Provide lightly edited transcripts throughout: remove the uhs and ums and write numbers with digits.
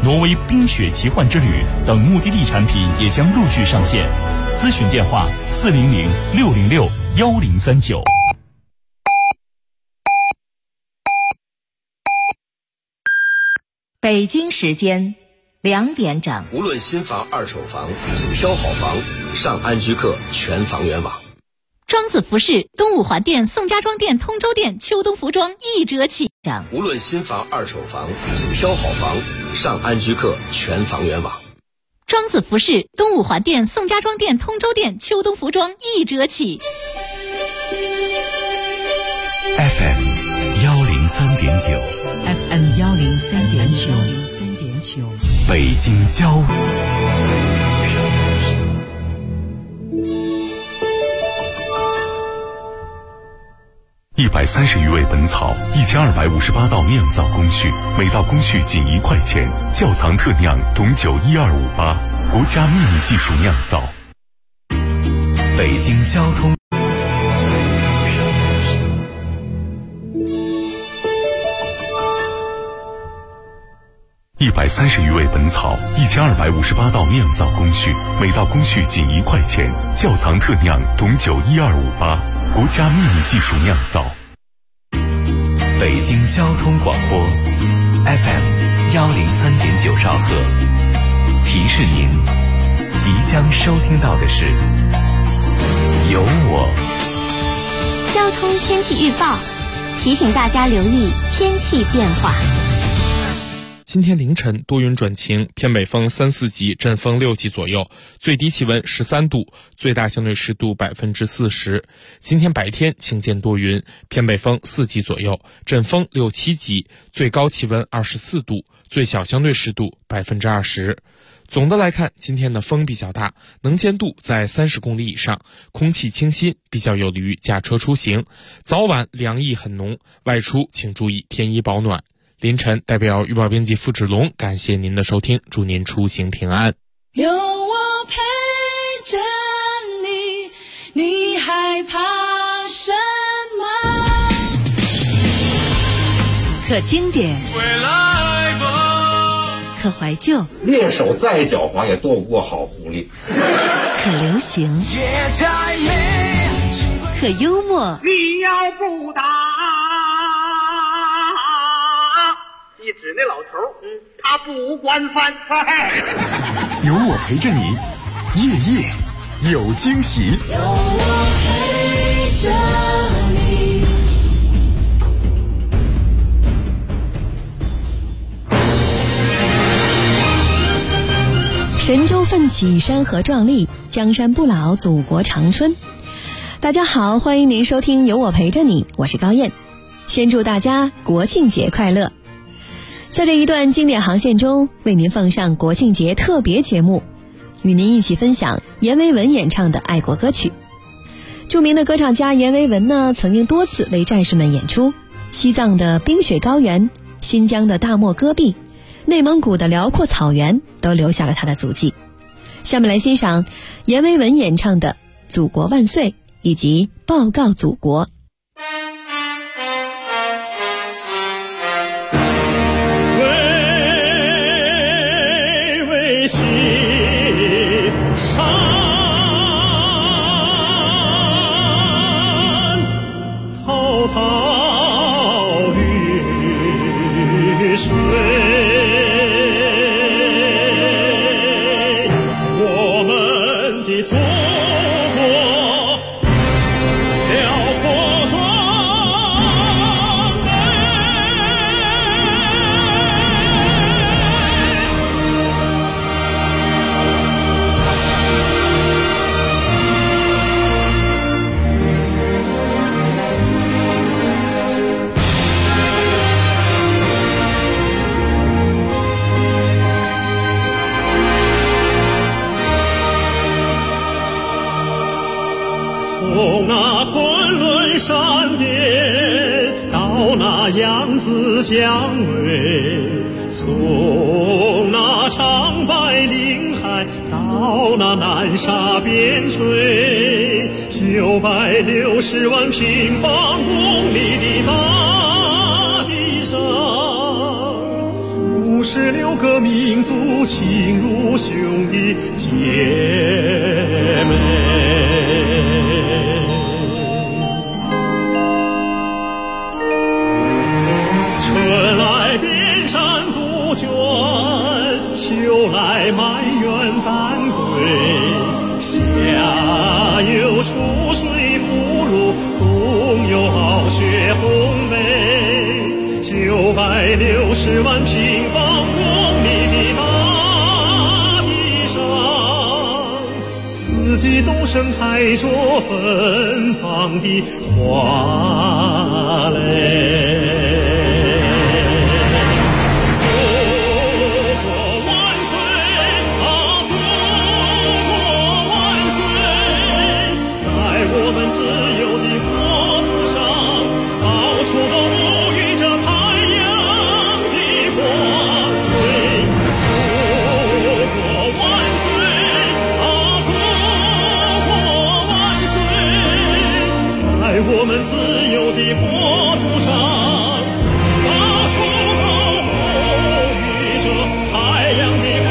挪威冰雪奇幻之旅等目的地产品也将陆续上线。咨询电话400-606-1039。 北京时间2点整。 无论新房二手房，挑好房上安居客全房源网。 庄子服饰东五环店、宋家庄店、通州店秋冬服装1折起。 无论新房二手房，挑好房上安居客全房源网。 庄子服饰东五环店、宋家庄店、通州店秋冬服装1折起。 FM 103.9 FM 103.9 北京交130余味本草，1258道酿造工序，每道工序仅1块钱。窖藏特酿董酒12588，国家秘密技术酿造。北京交通130余味本草，1258道酿造工序，每道工序仅1块钱。窖藏特酿董酒12588，国家秘密技术酿造。北京交通广播 FM 103.9兆赫，提示您即将收听到的是有我交通天气预报，提醒大家留意天气变化。 今天凌晨多云转晴，偏北风3、4级，阵风6级左右，最低气温13度，最大相对湿度40%。今天白天晴间多云，偏北风4级左右，阵风6、7级，最高气温24度，最小相对湿度20%。总的来看，今天的风比较大，能见度在30公里以上，空气清新，比较有利于驾车出行。早晚凉意很浓，外出请注意添衣保暖。凌晨代表预报编辑付志龙感谢您的收听，祝您出行平安。 有我陪着你，你害怕什么？ 可经典，可怀旧， 猎手再狡猾也躲不过好狐狸。 可流行，可幽默。 你要不打，你指那老头，他不管饭菜。 有我陪着你，夜夜有惊喜。 有我陪着你。 神州奋起，山河壮丽，江山不老，祖国长春。大家好，欢迎您收听有我陪着你，我是高燕。先祝大家国庆节快乐。在这一段经典航线中，为您奉上国庆节特别节目，与您一起分享阎维文演唱的爱国歌曲。著名的歌唱家阎维文呢，曾经多次为战士们演出，西藏的冰雪高原，新疆的大漠戈壁，内蒙古的辽阔草原，都留下了他的足迹。下面来欣赏阎维文演唱的《祖国万岁》以及《报告祖国》。 从那昆仑山巅到那扬子江尾，从那长白岭海到那南沙边陲，960万平方公里的大地上，5 66个民族亲如兄弟姐妹。春来遍山杜鹃，秋来满园丹桂，夏有出水芙蓉，冬有傲雪红梅。960万平方公里的大地上，四季都盛开着芬芳的花蕾。我们自由的国土上，到处都沐浴着太阳的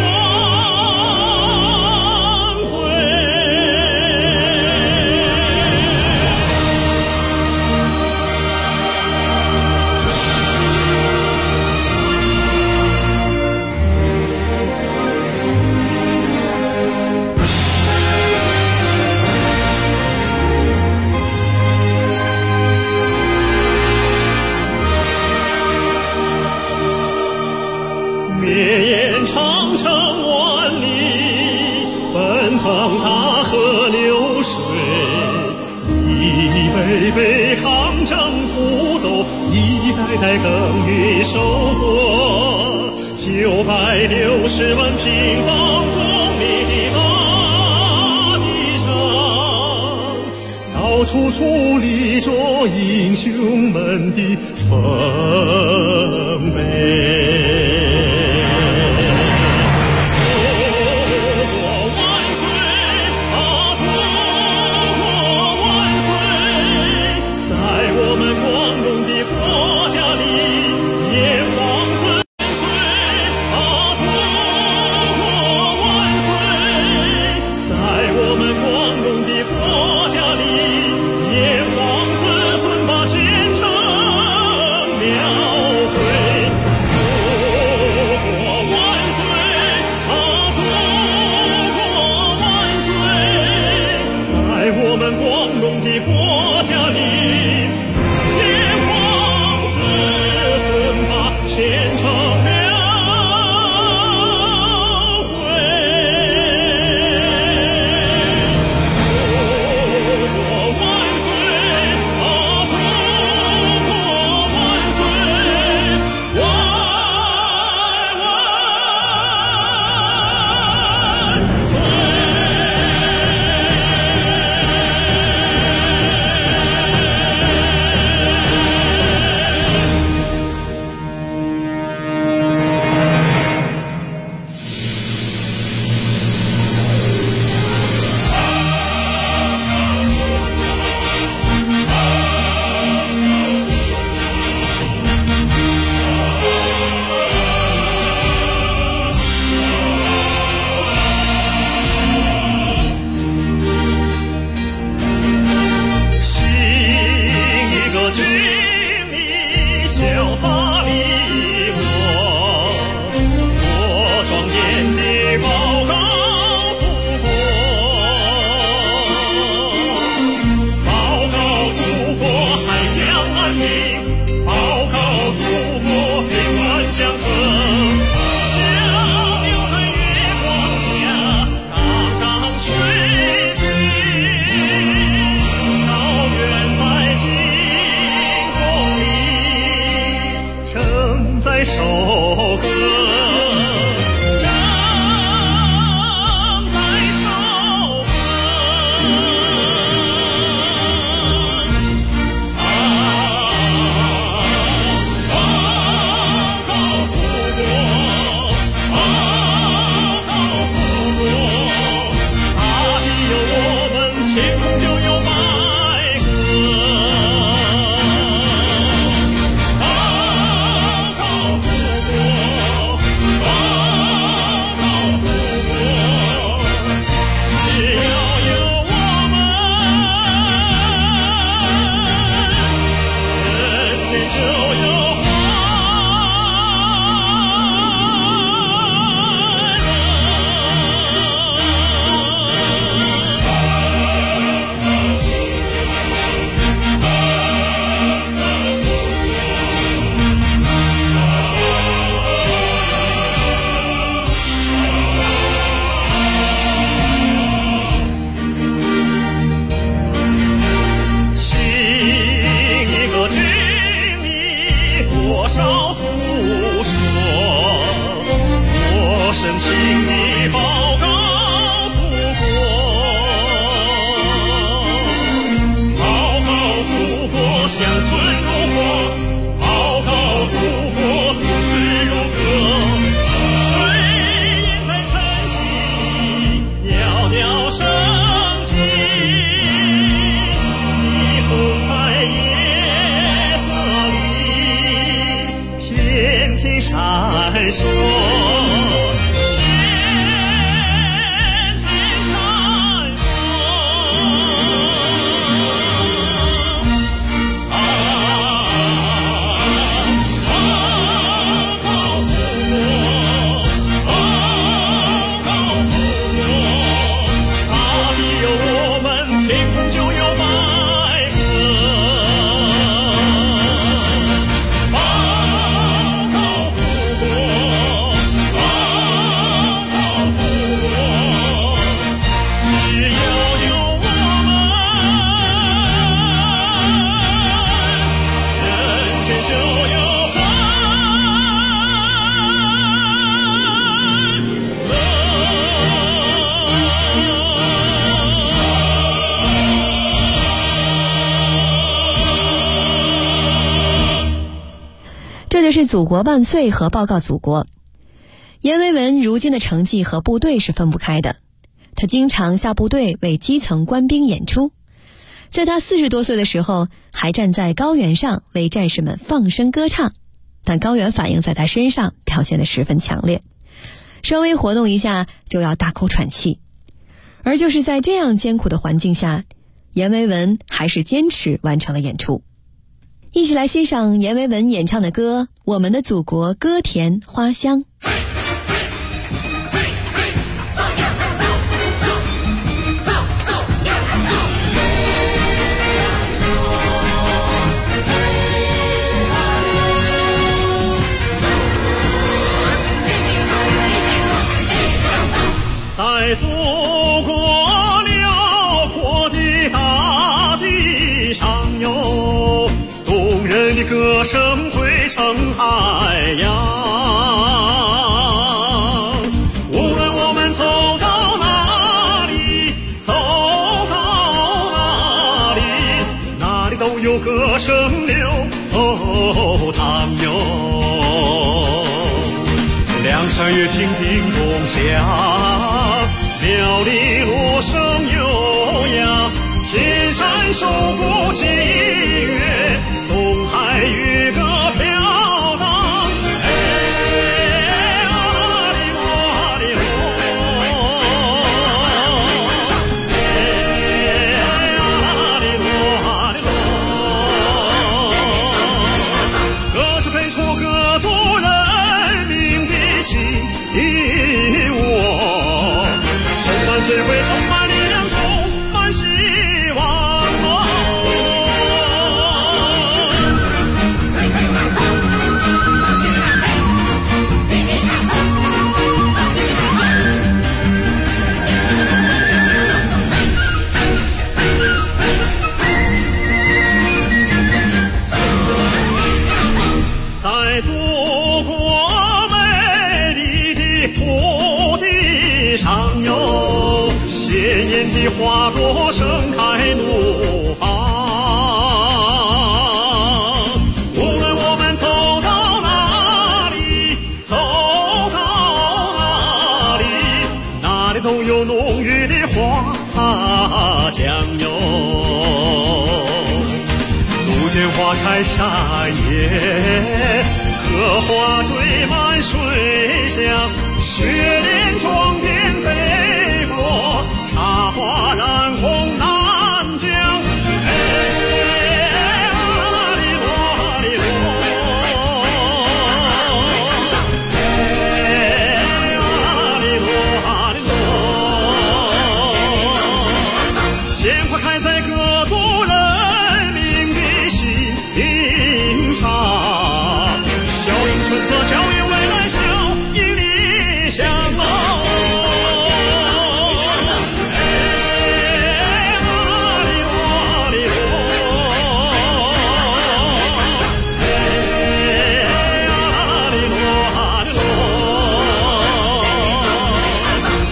光辉。绵延长城万里，奔腾大河流水，一杯杯抗争不斗，一代代耕耘收获。960万平方公里的大地上，到处矗立着英雄们的丰碑。首歌， 深情地报告祖国，报告祖国乡村如画，报告祖国都市如歌，炊烟在晨曦袅袅升起，霓虹在夜色里天天闪烁， 这就是祖国万岁和报告祖国。阎维文如今的成绩和部队是分不开的，他经常下部队为基层官兵演出，在他40多岁的时候还站在高原上为战士们放声歌唱，但高原反应在他身上表现得十分强烈，稍微活动一下就要大口喘气。而就是在这样艰苦的环境下，阎维文还是坚持完成了演出。一起来欣赏阎维文演唱的歌《我们的祖国歌甜花香》。 在祖国辽阔的大地上有动人的歌声汇成海洋，无论我们走到哪里，走到哪里，哪里都有歌声流淌哟。梁山月蜻蜓共响，苗栗芦笙悠扬，天山手鼓激越，东海渔歌飘荡。哎，阿里罗阿里罗，哎，阿里罗阿里罗，歌是配出各族人民的心窝，充满智慧，充满力量，充满希望。在祖国美丽的土地上有鲜艳的花朵盛开怒放，无论我们走到哪里，走到哪里，哪里都有浓郁的花香哟。路见花开山野，荷花缀满水乡，雪莲装点北国，茶花染红南疆。哎，阿里罗阿里罗，哎，阿里罗阿里罗，鲜花开在各族人民的心上，笑迎春色，笑迎未来，笑迎理想。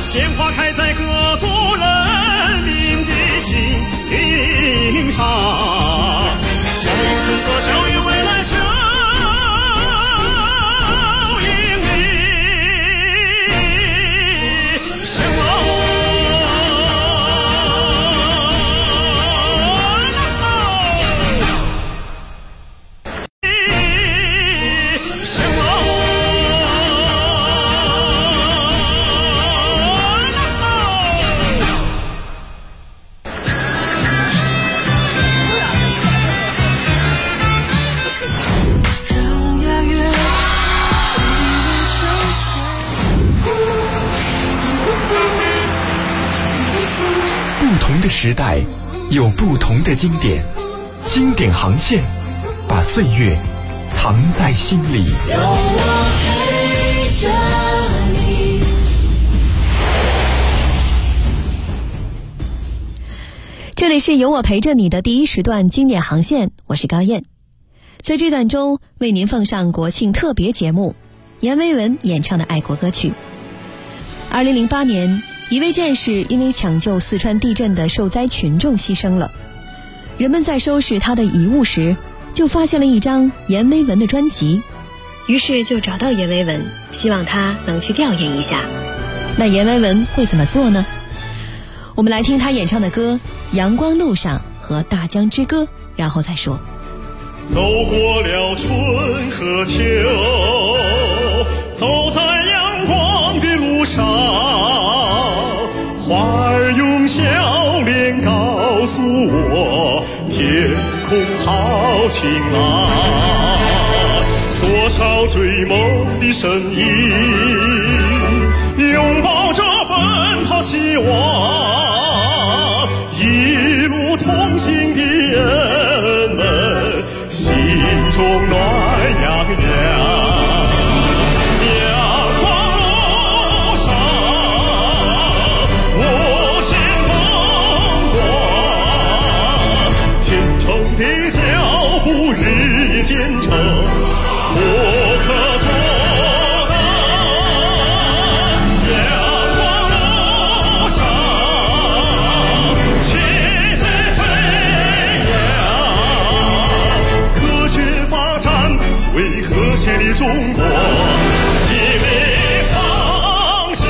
鲜花开在各族人民的心灵上，笑语春色，笑语未来，笑迎你向往。 不同的时代有不同的经典，经典航线把岁月藏在心里。 有我陪着你。 这里是有我陪着你的第一时段经典航线，我是高燕。在这段中为您奉上国庆特别节目，阎维文演唱的爱国歌曲。2008年，一位战士因为抢救四川地震的受灾群众牺牲了。人们在收拾他的遗物时，就发现了一张阎维文的专辑，于是就找到阎维文，希望他能去调研一下。那阎维文会怎么做呢？我们来听他演唱的歌《阳光路上》和《大江之歌》，然后再说。 走过了春和秋，走在阳光的路上，花儿用笑脸告诉我，天空好晴朗。多少追梦的身影，拥抱着奔跑希望，一路同行的人们心中暖洋洋。阳光路上无限风光，虔诚的脚步日夜兼程，不可做的。阳光路上气势飞扬，科学发展为和谐的中国引领方向。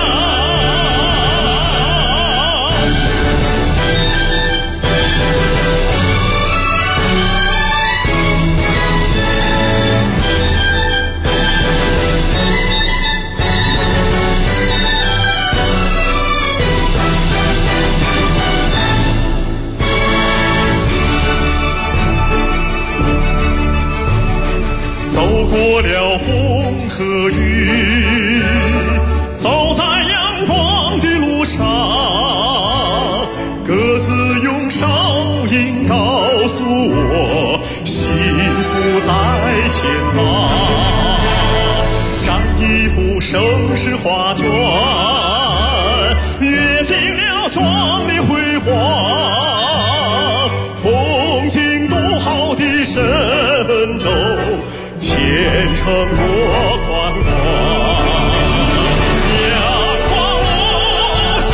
走过了风和雨，走在阳光的路上，各自用哨音告诉我，幸福在前方。展一幅盛世画卷，阅尽了壮丽辉煌，风景独好的神州，前程多宽广。阳光路上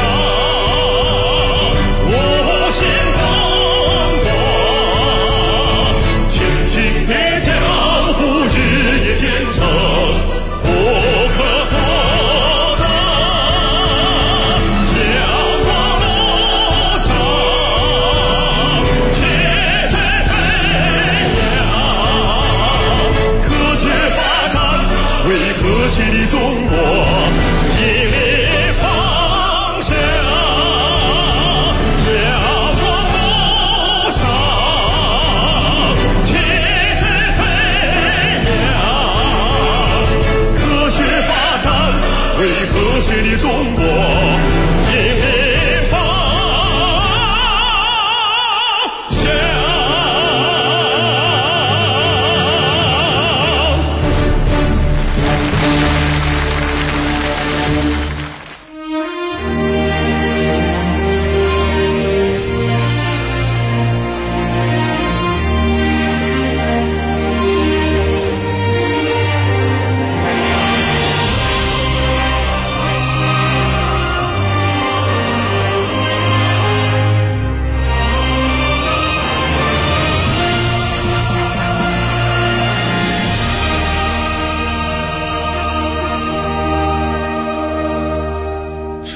无限风光，前行的脚步日夜兼程，不可做的。阳光路上节节飞扬，科学发展为和谐的中国引领方向。阳光路上节节飞扬，科学发展为和谐的中国引领方向。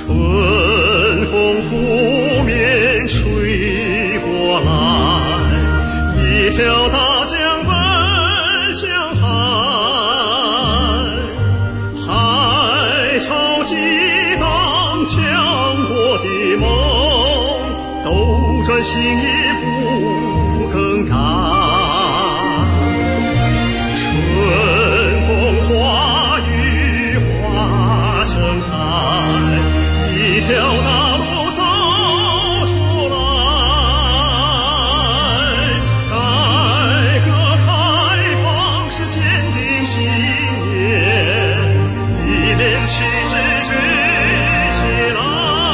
春风扑面吹过来，一条大江奔向海，海潮激荡强国的梦，斗转星移不更改。春风化雨花盛开，一条大路走出来，改革开放是坚定信念，一面旗帜举起来，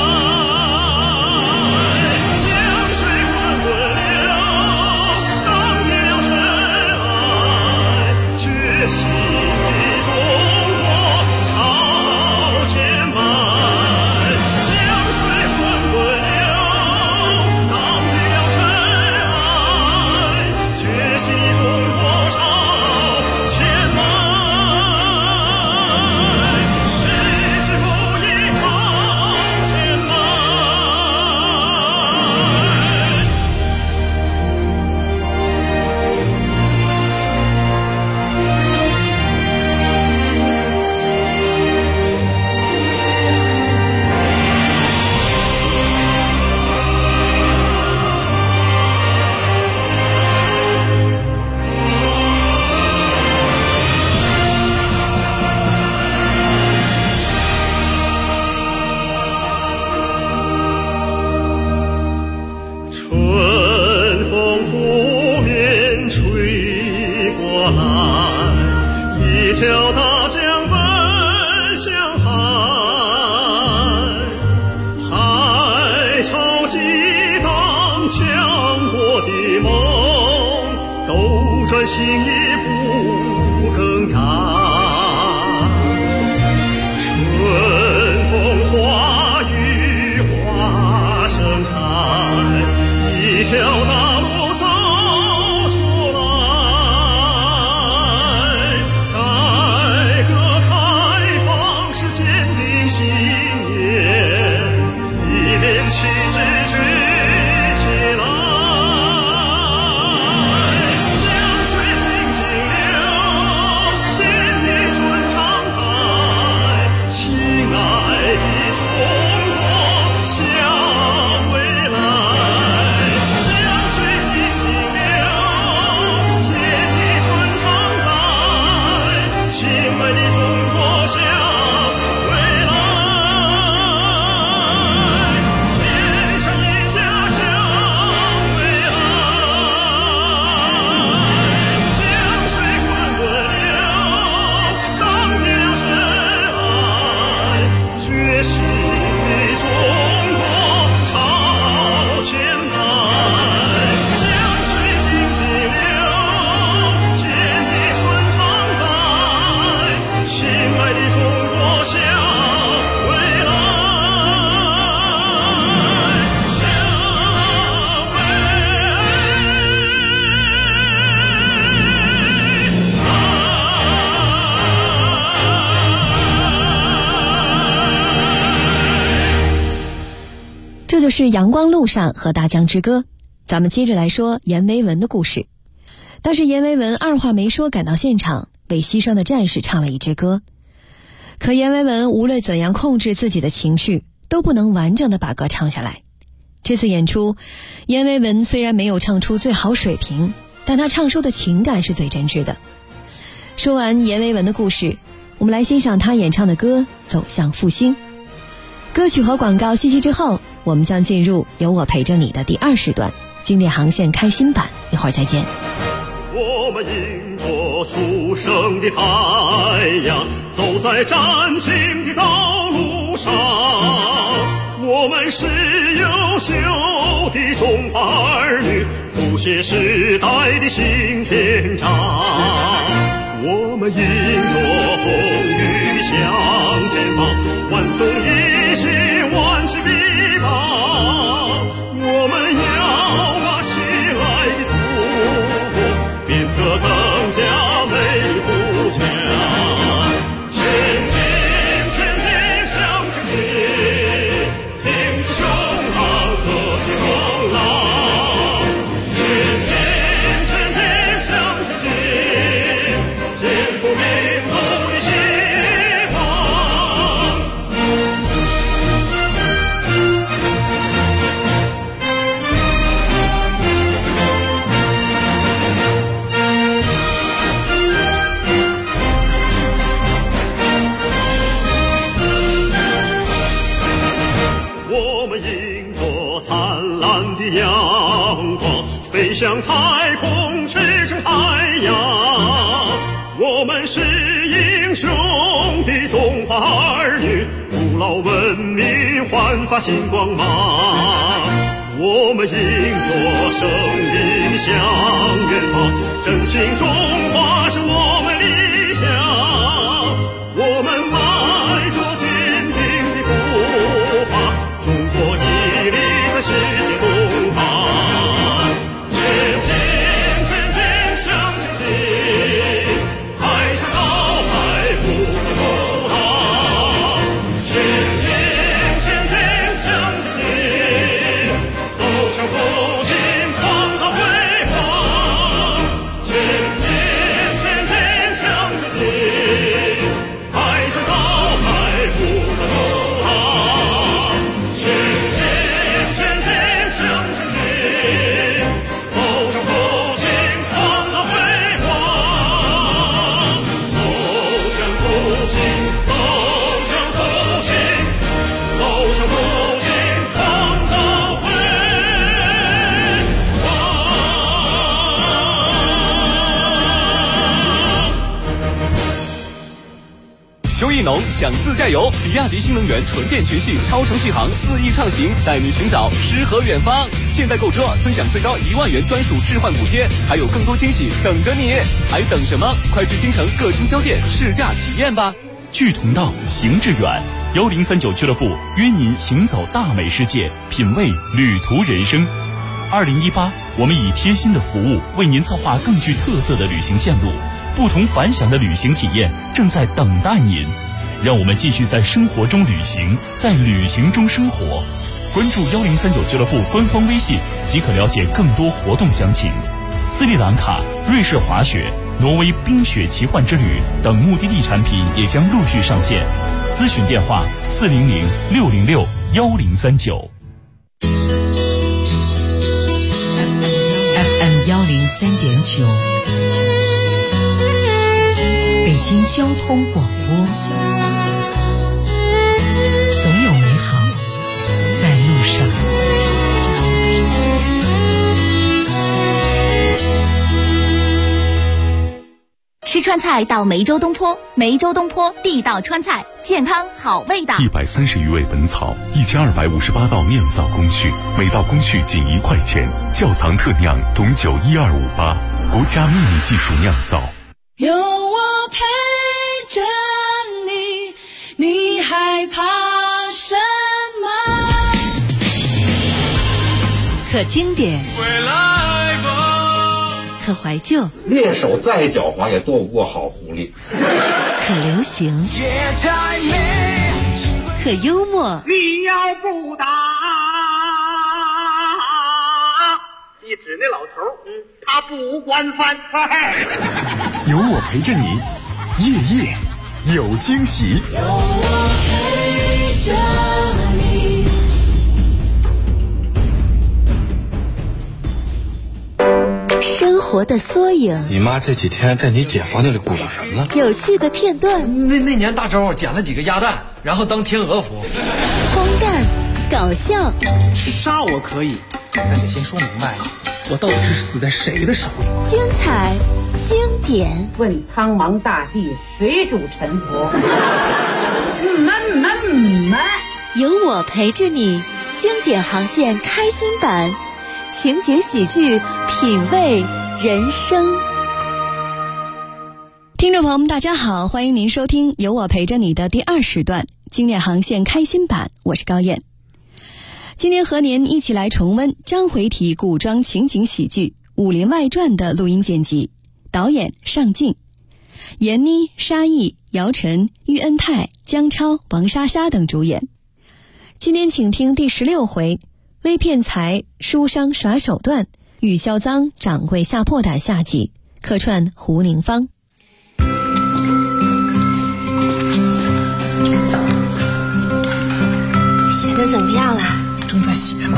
江水滚滚流，荡涤了尘埃，决心的中国朝前迈。江水滚滚流，荡涤了尘埃，决心的中国朝前迈。矢志不移朝前迈。春风扑面吹过来，一条大江奔向海，海潮激荡强国的梦，斗转星移不更改。春风化雨花盛开，一条大路走出来，改革开放是坚定信念，一面旗帜举起来，江水静静流，天地春常在，亲爱的中国向未来。江水静静流，天地春常在，亲爱的中国向未来。天上一家向未来，江水滚滚流，荡涤了尘埃，决心的中国朝前迈。江水静静流，天地春常在，亲爱的中国向未来，向未这就是阳光路上和大江之歌。咱们接着来说阎维文的故事。但是阎维文二话没说赶到现场，为牺牲的战士唱了一支歌。可阎维文无论怎样控制自己的情绪，都不能完整的把歌唱下来。这次演出，阎维文虽然没有唱出最好水平，但他唱出的情感是最真挚的。说完阎维文的故事，我们来欣赏他演唱的歌《走向复兴》。歌曲和广告息息之后，我们将进入有我陪着你的第2时段，经典航线开新版，一会儿再见。 我们迎着初升的太阳，走在崭新的道路上。我们是优秀的中华儿女，谱写时代的新篇章。我们迎着风雨向前跑，万众一心，万事必报。我们要把亲爱的祖国变得更加美丽富强。前进，前进，向前进。 蓝的阳光，飞向太空，驰骋海洋。我们是英雄的中华儿女，古老文明焕发新光芒。我们迎着生命向远方，振兴中华是我们理想。我们迈着坚定的步伐，中国屹立在世界东方。前进，前进，向前进，海向高海，不可阻挡。前进，前进，向前进，走向复兴，创造辉煌。前进，前进，向前进，海向高海，不可阻挡。前进，前进，向前进，走向复兴，创造辉煌。走向复兴，走向复兴，走向复兴，创造辉煌。 秋意浓想自驾游，比亚迪新能源纯电全系超长续航4亿畅行，带你寻找诗和远方。现在购车尊享最高1万元专属置换补贴，还有更多惊喜等着你，还等什么？快去京城各经销店试驾体验吧！ 聚同道，行致远，1039俱乐部约您行走大美世界，品味旅途人生。2018，我们以贴心的服务为您策划更具特色的旅行线路，不同凡响的旅行体验正在等待您。让我们继续在生活中旅行，在旅行中生活。关注1039俱乐部官方微信即可了解更多活动详情。斯里兰卡、瑞士滑雪、挪威冰雪奇幻之旅等目的地产品也将陆续上线。咨询电话400-606-1039。 FM 103.9，北京交通广播，总有美好在路上。 吃川菜到梅州东坡，梅州东坡地道川菜，健康好味道。 130余味本草，1258道酿造工序，每道工序仅1块钱，窖藏特酿董酒12588，国家秘密技术酿造。 有我陪着你，你害怕什么？ 可经典，可怀旧， 猎手再狡猾也躲不过好狐狸。 可流行，可幽默。 你要不打，你指那老头，他不惯犯。 有我陪着你，夜夜有惊喜。 有我陪着你。 生活的缩影， 你妈这几天在你姐房那里鼓捣什么了？ 有趣的片段。 那年大周捡了几个鸭蛋，然后当天鹅服。 荒诞，搞笑。 杀我可以，但得先说明白了，我到底是死在谁的手里？ 精彩，经典。 问苍茫大地，谁主沉浮？ 有我陪着你，经典航线开心版。情节喜剧，品味人生。听众朋友们大家好，欢迎您收听有我陪着你的第2时段经典航线开心版，我是高燕。今天和您一起来重温章回体古装情景喜剧《武林外传》的录音剪辑，导演尚敬，闫妮、沙溢、姚晨、喻恩泰、姜超、王莎莎等主演。今天请听第16回，微骗财书商耍手段，与销赃掌柜下破胆下集，客串胡宁芳。 写的怎么样了？ 正在写呢。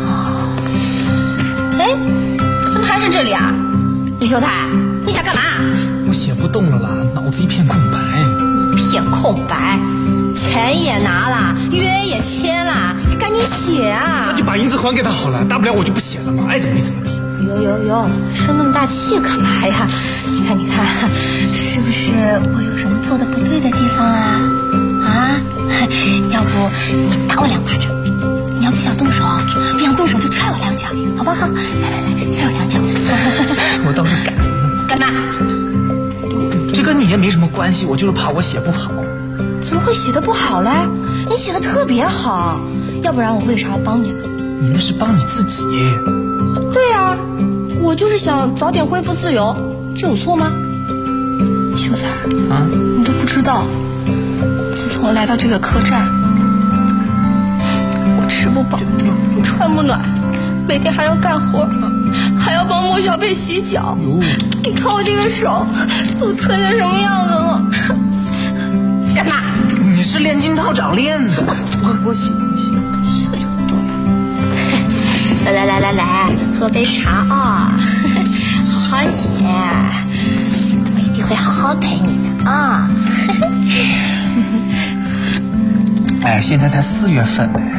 哎，怎么还是这里啊？李秀才，你想干嘛？ 我写不动了啦，脑子一片空白。 一片空白，钱也拿了，约也签了，该赶紧写啊！ 那就把银子还给他好了，大不了我就不写了嘛，爱怎么地怎么地。 有，生那么大气干嘛呀？你看，是不是我有什么做的不对的地方啊？啊，要不你打我2巴掌，你要不想动手就踹我2脚，好不好？来，再有2脚。 我倒是敢。 干嘛？ 这跟你也没什么关系，我就是怕我写不好。 怎么会写的不好嘞？你写的特别好，要不然我为啥要帮你呢？ 你那是帮你自己。 对啊，我就是想早点恢复自由，这有错吗？秀才啊，你都不知道，自从来到这个客栈，我吃不饱，穿不暖，每天还要干活，还要帮莫小贝洗脚。你看我这个手都吹成什么样子了？干嘛？ 你是练金套掌练的，我洗。来， 喝杯茶啊，好好写，我一定会好好陪你的啊。 哎，现在才4月份呢。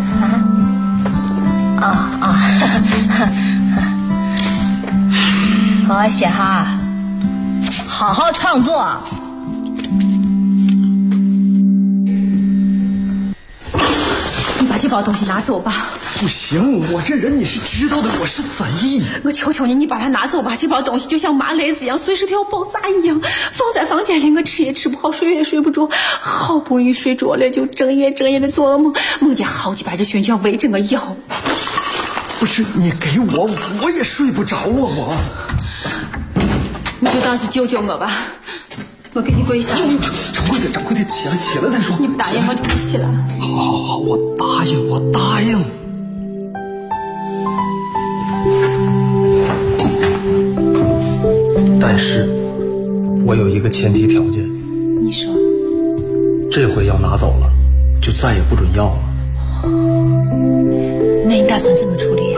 好好写哈，好好创作。你把这包东西拿走吧。 不行，我这人你是知道的，我是贼。 我求求你，你把它拿走吧。这包东西就像麻雷子一样，随时都要爆炸一样，放在房间里，我吃也吃不好，睡也睡不着。好不容易睡着了，就整夜的做噩梦，梦见好几百只熊就要围着我咬。 不是你给我也睡不着啊，我。 你就当是救救我吧，我给你跪下。 掌柜的，起来再说。 你不答应我就不起来。 好，我答应。但是，我有一个前提条件。 你说。 这回要拿走了，就再也不准要了。 那你打算怎么处理呀？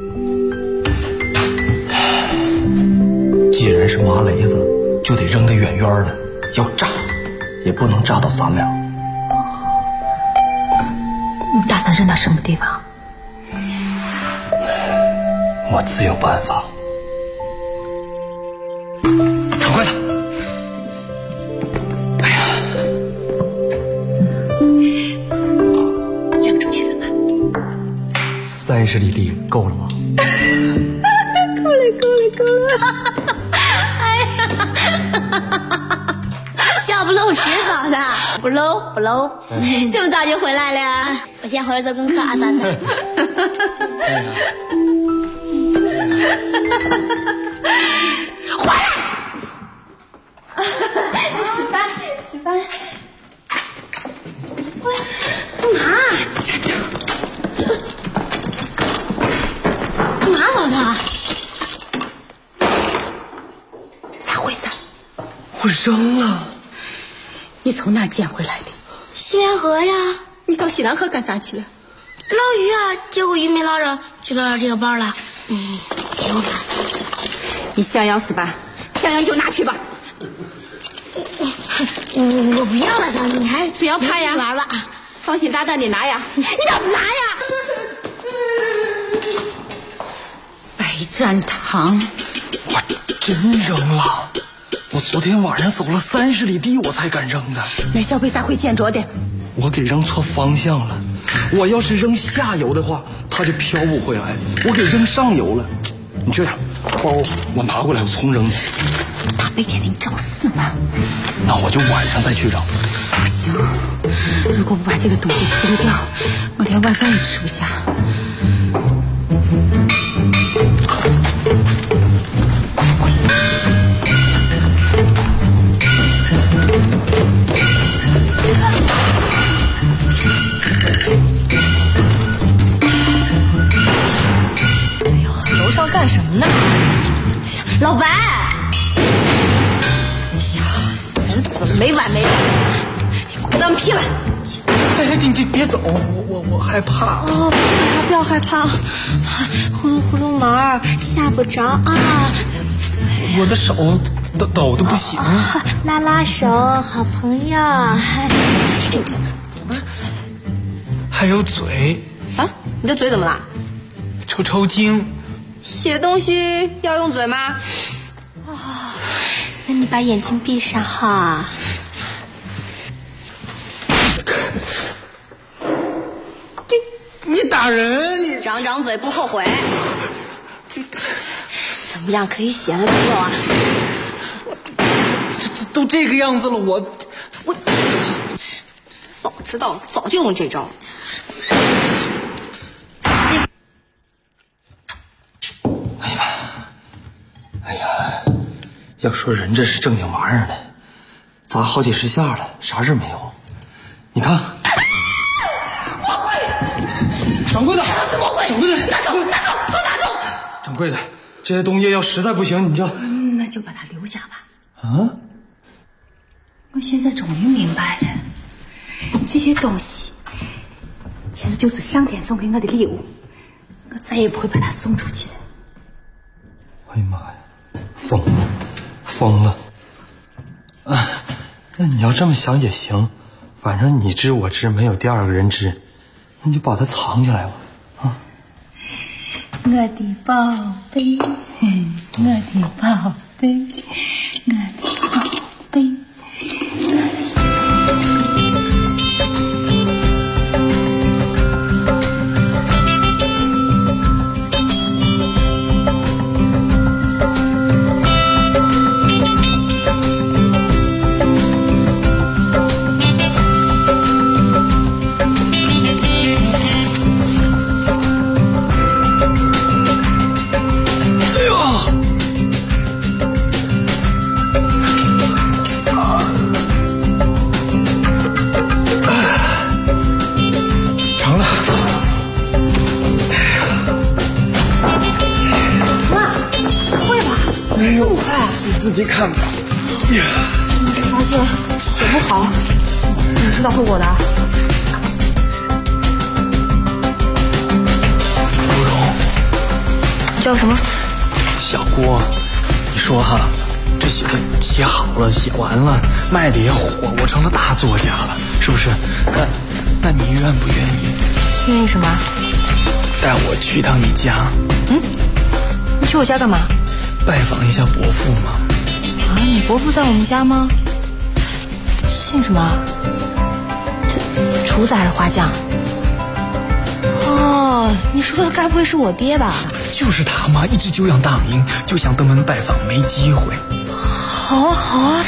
既然是麻雷子，就得扔得远远的，要炸，也不能炸到咱俩。 你打算扔到什么地方？ 我自有办法。掌柜的，哎呀， 扔出去了吗 ？30里地够了吗？ 够了！哎呀，笑不露齿，嫂子，不露，这么早就回来了？我先回来做功课啊，嫂子。回来！吃饭。干嘛？站住！干嘛，嫂子？咋回事？ 我扔了。 你从哪儿捡回来的？ 西莲河呀。 你到西兰河干啥去了？ 捞鱼啊，结果鱼没捞着，就捞着这个包了。给我吧。 你想要是吧？想要就拿去吧。 我不要了，嫂子，你还不要怕呀， 玩吧。 放心大胆的拿呀，你倒是拿呀！白展堂， 我真扔了。我昨天晚上走了30里地，我才敢扔的。 那小鬼咋会捡着的？ 我给扔错方向了。我要是扔下游的话，它就飘不回来。我给扔上游了。你这样，包我拿过来，我重扔去。 大白天的你找死吗？ 那我就晚上再去扔。 不行，如果不把这个东西处理掉，我连晚饭也吃不下。 楼上干什么呢？ 老白！哎呀，烦死了，没完没了！我跟他们拼了！ 哎，你别走，我害怕。 哦，不要害怕，呼噜呼噜毛吓不着啊。 我的手抖的不行。 拉拉手，好朋友。 还有嘴， 你这嘴怎么了？ 抽筋。 写东西要用嘴吗？啊，那你把眼睛闭上哈。 你打人，你张嘴不后悔。怎么样，可以写了没有啊？ 都这个样子了，我早知道早就用这招。 哎呀，要说人这是正经玩意儿呢，砸好几十下了，啥事没有。你看，掌柜的，什么会？掌柜的，拿走，都拿走！掌柜的，这些东西要实在不行，你就那就把它留下吧。 啊？ 我现在终于明白了，这些东西其实就是上天送给我的礼物，我再也不会把它送出去了。 哎呀妈呀，疯了！啊，那你要这么想也行，反正你知我知，没有第二个人知，那你就把它藏起来吧。啊， 我的宝贝，我的宝贝，我的宝贝。 自己看吧。 要是发现写不好，你知道后果的。 芙蓉， 叫什么？ 小郭，你说哈，这写好了，写完了，卖的也火，我成了大作家了，是不是？那你愿不愿意？ 愿意什么？ 带我去趟你家。 你去我家干嘛？ 拜访一下伯父嘛。 啊，你伯父在我们家吗？姓什么？这厨子还是花匠？哦，你说的该不会是我爹吧？ 就是他嘛，一直久仰大名，就想登门拜访，没机会。 好啊，好啊。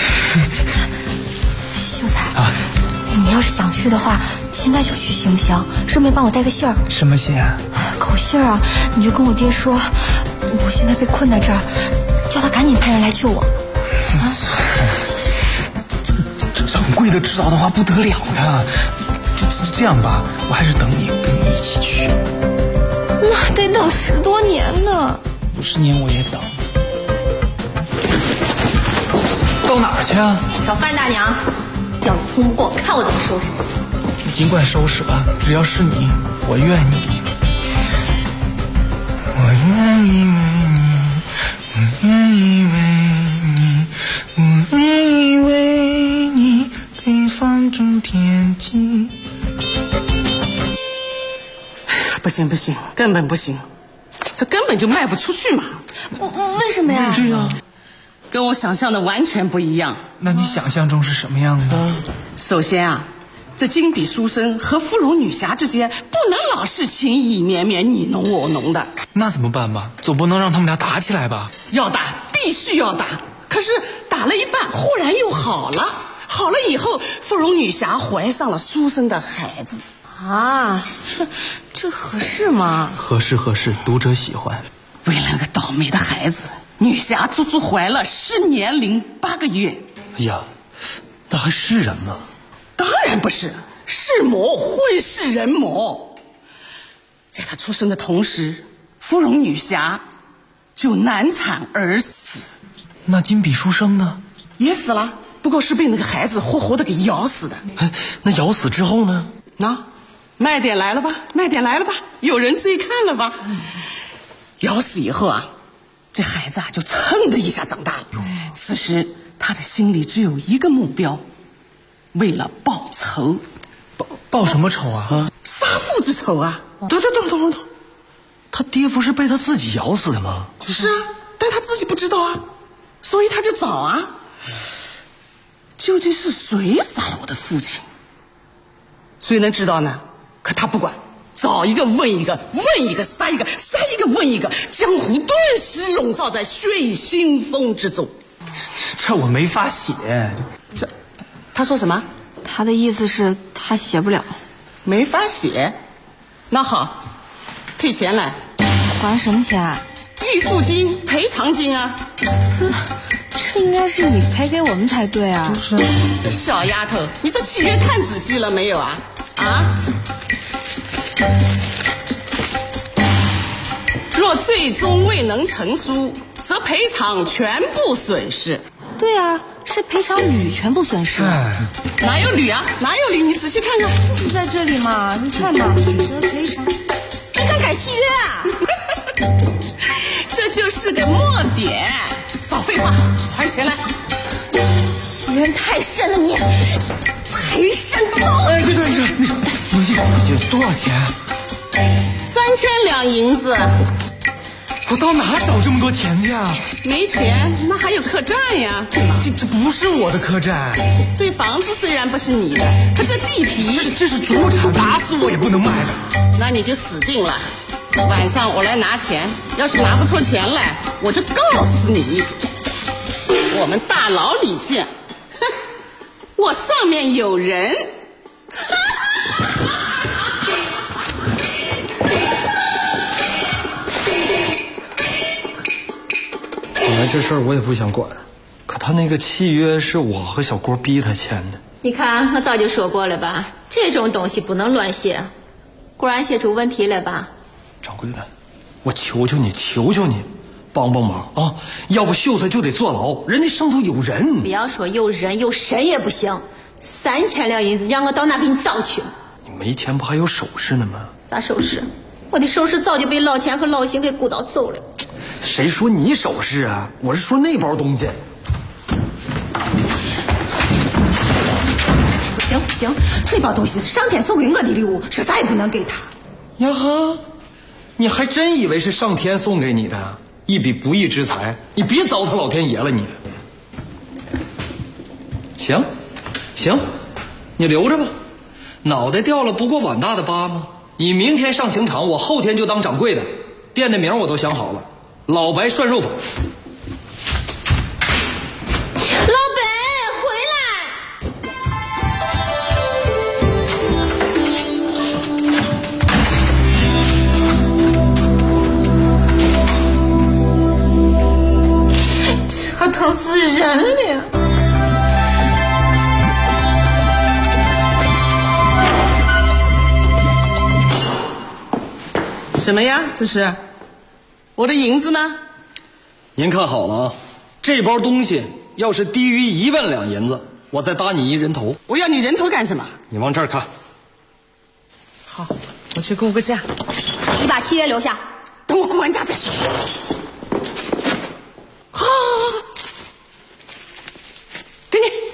秀才啊，你要是想去的话，现在就去行不行？顺便帮我带个信儿。 什么信啊？ 口信啊！你就跟我爹说，我现在被困在这儿，叫他赶紧派人来救我。啊！ 掌柜的知道的话不得了的。这样吧，我还是等你，跟你一起去。 那得等10多年呢。 50年我也等。到哪儿去啊？ 找范大娘，要你通不过，看我怎么收拾你。 你尽管收拾吧，只要是你，我愿意。我愿意为你，我愿意为你，我愿意为你北方种田地。 不行，根本不行，这根本就卖不出去嘛。 为什么呀？ 对呀， 跟我想象的完全不一样。 那你想象中是什么样的？ 首先啊，这金笔书生和芙蓉女侠之间不能老是情意绵绵，你侬我侬的。 那怎么办吧？总不能让他们俩打起来吧？ 要打，必须要打。可是打了一半，忽然又好了。好了以后，芙蓉女侠怀上了书生的孩子。 啊，这合适吗？ 合适，读者喜欢。 为了那个倒霉的孩子，女侠足足怀了10年08个月。 哎呀，那还是人吗？ 当然不是，是魔，会是人魔。在她出生的同时，芙蓉女侠就难产而死。 那金笔书生呢？ 也死了，不过是被那个孩子活活的给咬死的。 那咬死之后呢？ 卖点来了吧，有人追看了吧？咬死以后啊，这孩子啊就噌的一下长大了。此时他的心里只有一个目标，为了报仇。 报什么仇啊？ 杀父之仇啊！ 等会儿，他爹不是被他自己咬死的吗？ 是啊，但他自己不知道啊，所以他就找啊，究竟是谁杀了我的父亲？谁能知道呢？可他不管，找一个问一个，问一个杀一个，杀一个问一个，江湖顿时笼罩在血雨腥风之中。 这我没法写。 这，他说什么？ 他的意思是他写不了， 没法写。那好，退钱来。 还什么钱？ 预付金、赔偿金啊。 这应该是你赔给我们才对啊。 小丫头，你这契约看仔细了没有啊？若最终未能成书，则赔偿全部损失。 对啊，是赔偿吕全部损失。 哪有吕啊？哪有吕？你仔细看看， 就是在这里嘛。你看嘛，则赔偿。你敢改契约啊？ 这就是个墨点。少废话，还钱来！ 欺人太甚了你！赔山刀！ 哎，对，能记多少钱 ？3000两银子。 我到哪找这么多钱去啊？ 没钱，那还有客栈呀。 这不是我的客栈。 这房子虽然不是你的，可这地皮这是祖产，打死我也不能卖的。 那你就死定了。晚上我来拿钱，要是拿不出钱来，我就告死你。我们大牢里见。哼，我上面有人。 本来这事儿我也不想管，可他那个契约是我和小郭逼他签的。 你看，我早就说过了吧，这种东西不能乱写，果然写出问题来吧。 掌柜的，我求求你，帮帮忙啊！要不秀才就得坐牢，人家上头有人。 不要说有人有神也不行，3000两银子让我到哪给你找去？ 你没钱不还有首饰呢吗？ 啥首饰？我的首饰早就被老钱和老邢给鼓捣走了。 谁说你首饰啊？我是说那包东西。 不行，那包东西是上天送给我的礼物，是啥也不能给他。 呀哈，你还真以为是上天送给你的一笔不义之财？你别糟蹋老天爷了你。行，你留着吧，脑袋掉了不过碗大的疤吗？你明天上刑场，我后天就当掌柜的，店的名我都想好了，老白涮肉坊。 老白回来！这都是人了。 什么呀？这是我的银子呢？ 您看好了啊，这包东西要是低于1万两银子，我再搭你一人头。 我要你人头干什么？ 你往这儿看。 好，我去估个价。 你把契约留下， 等我估完价再说。好，给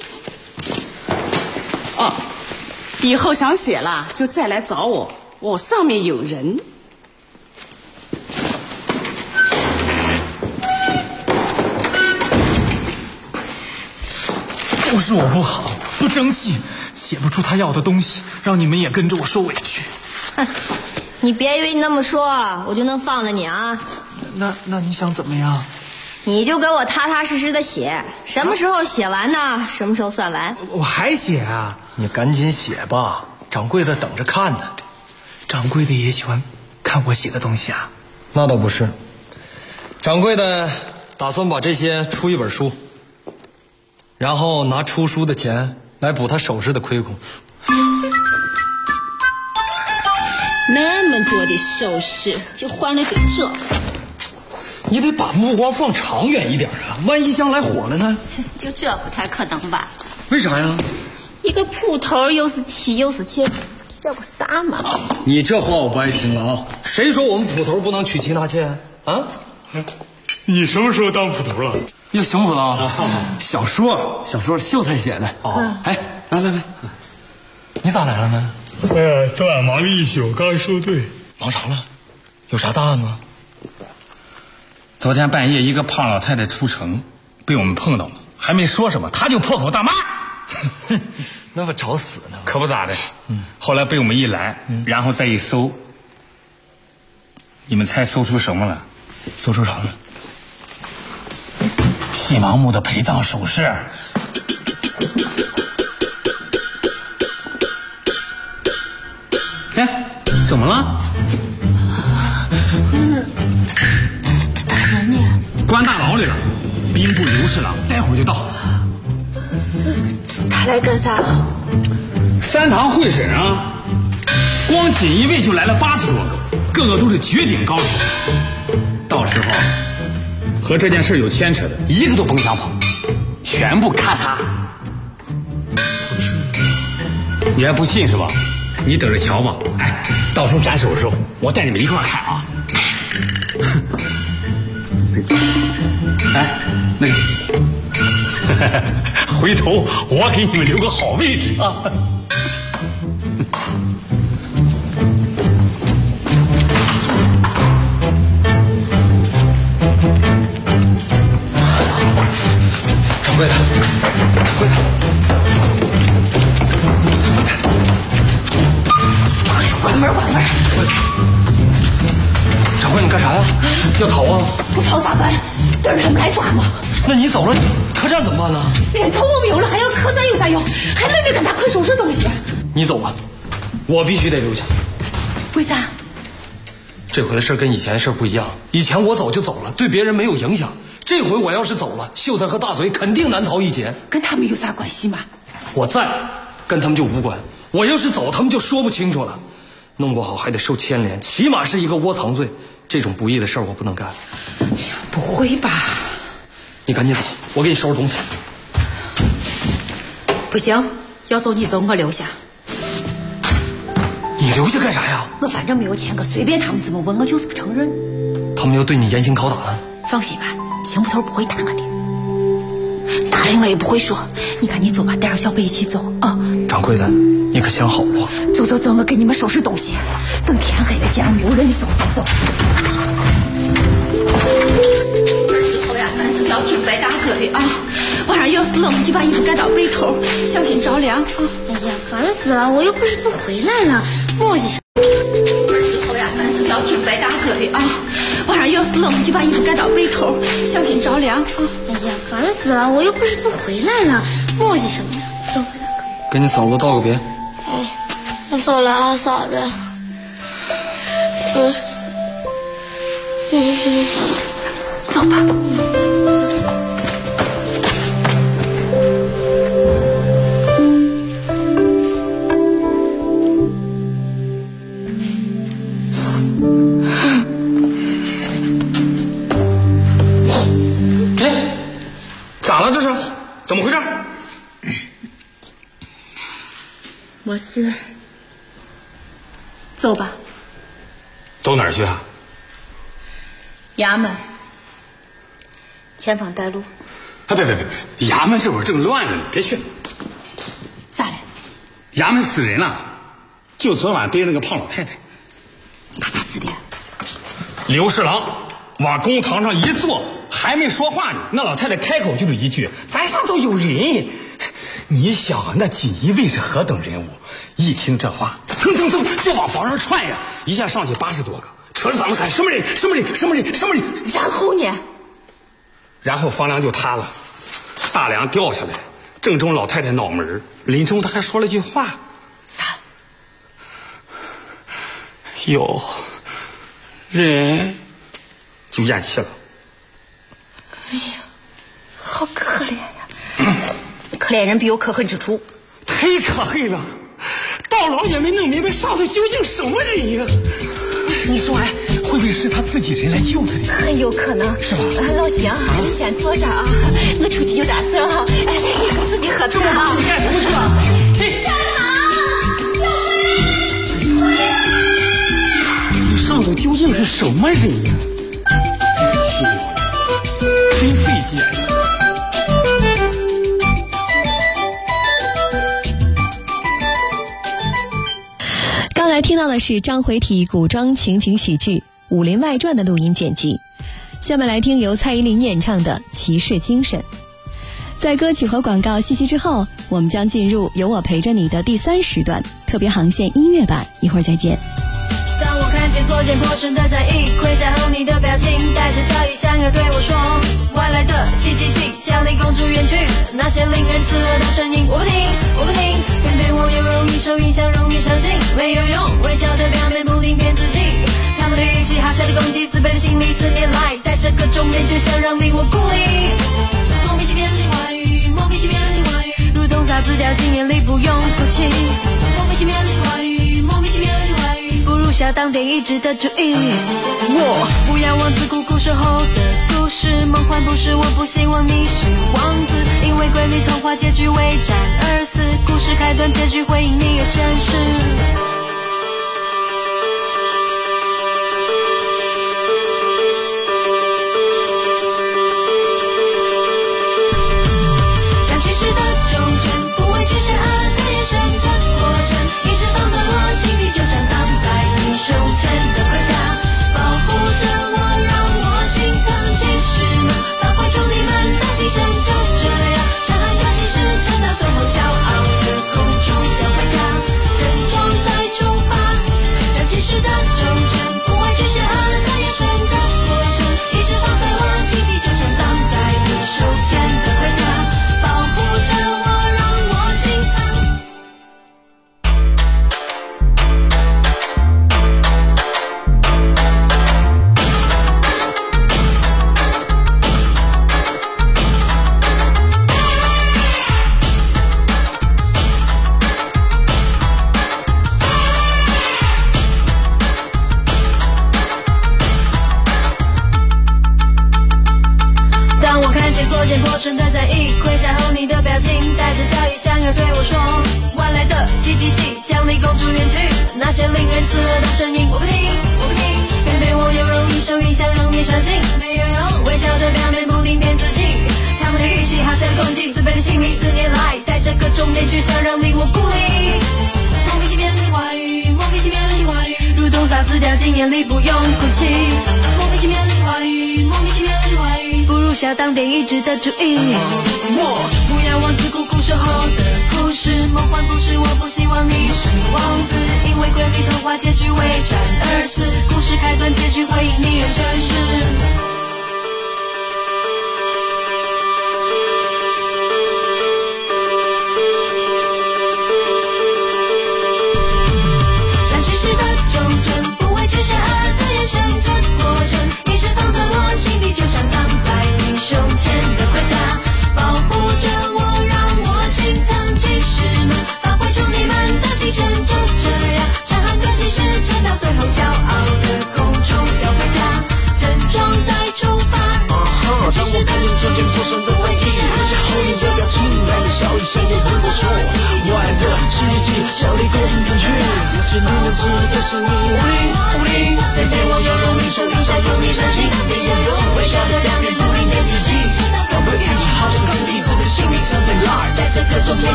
你。啊，以后想写了就再来找我，我上面有人。 都是我不好，不争气，写不出他要的东西，让你们也跟着我受委屈。 哼，你别以为你那么说我就能放了你啊！ 那你想怎么样？ 你就给我踏踏实实的写，什么时候写完呢？什么时候算完？ 我还写啊！你赶紧写吧，掌柜的等着看呢。 掌柜的也喜欢看我写的东西啊？ 那倒不是，掌柜的打算把这些出一本书。然后拿出书的钱来补他首饰的亏空。 那么多的首饰，就换了个这。 你得把目光放长远一点啊！万一将来火了呢？ 就这不太可能吧？ 为啥呀？ 一个铺头又是妻又是妾，这叫个啥嘛？ 你这话我不爱听了啊！谁说我们捕头不能娶妻纳妾啊？ 你什么时候当捕头了？ 又行捕头，小说秀才写的。哦，哎，来，你咋来了呢？ 哎呀，昨晚忙了一宿，刚收队。 忙啥了？有啥大案呢？ 昨天半夜，一个胖老太太出城，被我们碰到了，还没说什么，她就破口大骂。 那不找死呢？ 可不咋的。后来被我们一拦，然后再一搜，你们猜搜出什么了？ 搜出啥了？ 西王墓的陪葬首饰。哎，怎么了？ 大人呢？ 关大牢里了，兵部刘侍郎待会儿就到。 他来干啥？ 三堂会审啊，光锦衣卫就来了80多个，个个都是绝顶高手。到时候和这件事有牵扯的，一个都甭想跑，全部咔嚓。你还不信是吧？你等着瞧吧。哎，到时候斩首的时候，我带你们一块儿看啊。哎，那个，回头我给你们留个好位置啊。 掌柜的，掌柜的， 关门，关门！ 掌柜，你干啥呀？要逃啊？ 不逃咋办？等着他们来抓吗？ 那你走了，客栈怎么办呢？ 连头都没有了，还要客栈有啥用？还累没跟咱快收拾东西。 你走吧，我必须得留下。 为啥？ 这回的事跟以前的事不一样。以前我走就走了，对别人没有影响。这回我要是走了，秀才和大嘴肯定难逃一劫。 跟他们有啥关系吗？ 我在，跟他们就无关。我要是走，他们就说不清楚了，弄不好还得受牵连，起码是一个窝藏罪。这种不义的事儿我不能干。 哎呀，不会吧？ 你赶紧走，我给你收拾东西。 不行，要走你走，我留下。 你留下干啥呀？ 我反正没有前科，随便他们怎么问，我就是不承认。 他们要对你严刑拷打呢？ 放心吧，邢捕头不会打我的，打了我也不会说。你赶紧走吧，带着小贝一起走啊！ 掌柜的，你可想好了？ 走走走，我给你们收拾东西，等天黑了，街上没有人，你走走走。石头呀，凡事要听白大哥的啊！晚上要是冷，就把衣服盖到被头，小心着凉。 哎呀，烦死了！我又不是不回来了，磨叽什么？ 石头呀，凡事要听白大哥的啊！晚上要是冷，就把衣服盖到被头，小心着凉。 哎呀，烦死了！我又不是不回来了，磨叽什么？走，白大哥。 跟你嫂子道个别。 我走了啊，嫂子。 走吧。 咋了？这是怎么回事？ 没事，走吧。 走哪儿去啊？ 衙门，前方带路。 哎，别！衙门这会儿正乱着呢，别去。 咋了？ 衙门死人了，就昨晚逮了那个胖老太太。 他咋死的？ 刘侍郎往公堂上一坐，还没说话呢，那老太太开口就是一句：“咱上头有人。”你想，那锦衣卫是何等人物？一听这话，蹭就往房上窜呀！一下上去80多个，扯着嗓子喊：“什么人？什么人？什么人？什么人？” 然后呢？ 然后房梁就塌了，大梁掉下来，正中老太太脑门。临终他还说了句话：“ 啥？ 有人就咽气了。” 哎呀，好可怜呀！可怜人必有可恨之处。 忒可恨了，到老也没弄明白上头究竟什么人呀！你说，哎，会不会是他自己人来救他的？ 有可能是吧？老邢，你先坐着啊，我出去有点事哈。哎，你可自己喝茶啊！ 你干什么去了？上头究竟是什么人呀？真费劲。 才听到的是张回体古装情景喜剧《武林外传》的录音剪辑。下面来听由蔡依林演唱的《骑士精神》。在歌曲和广告信息之后，我们将进入有我陪着你的第3时段特别航线音乐版，一会儿再见。 当我看见作茧破身的在意，盔甲后你的表情带着笑意，想要对我说，外来的袭击剂将你公主远去，那些令人刺耳的声音我不听，我不听，偏偏我又容易受影响，容易伤心，没有用，微笑的表面不停骗自己，他们的语气，哈笑的攻击，自卑的心理，4年来戴着各种面具，想让你我孤立，莫名其妙的话语，莫名其妙的话语，如同傻子掉进眼里，不用哭泣，莫名其妙的话语，莫名其妙的话语，不如下当点一致的主意。我不要王子苦苦守候的故事，梦幻不是，我不希望你是王子，因为瑰丽童话结局为战而死，故事开端结局回应你也真实。当点一致的主意，我不要王子苦苦守候的故事，梦幻不是，我不希望你是王子，因为瑰丽童话结局为战而死，故事开端结局回应你也真实。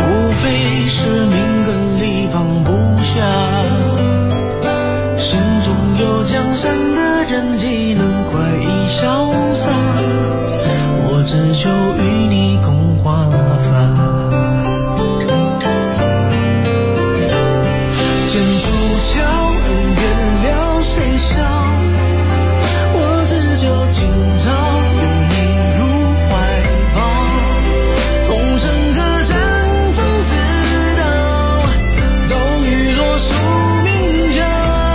心中有江山的人岂能快意潇洒？我只求与你共华发。剑出鞘，恩怨了谁笑？我只求今朝拥你入怀抱。红尘客栈风似刀，骤雨落树鸣角。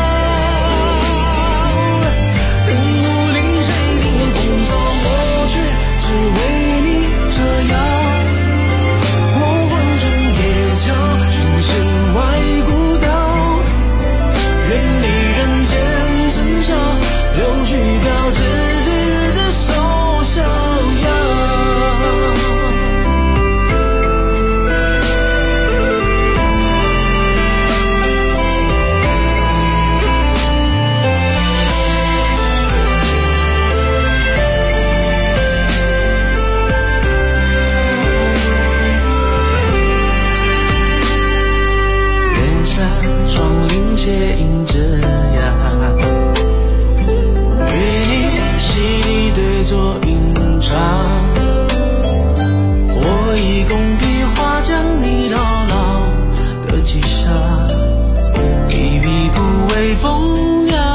人无临谁领风骚，我却只为你折腰。我望春夜桥，寻身外古道。愿你人间尘嚣，柳絮飘至执手逍遥。远山窗棂斜映着崖，与你洗礼对坐饮茶。我以工笔画将你牢牢的击杀，提笔不为风雅。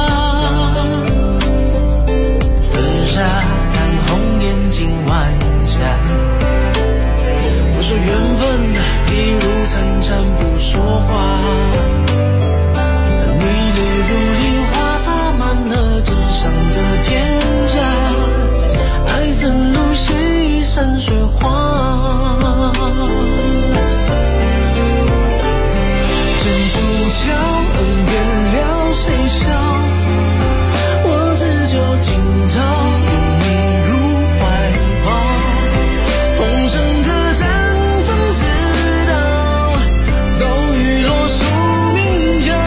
灯下看红颜尽晚霞，我说缘分一如参禅不说话。你泪如梨花洒满了纸上的天下，爱恨路斜山水画。剑出鞘，恩怨了谁笑？我只求今朝拥你入怀抱。红尘客栈风似刀，骤雨落树鸣角。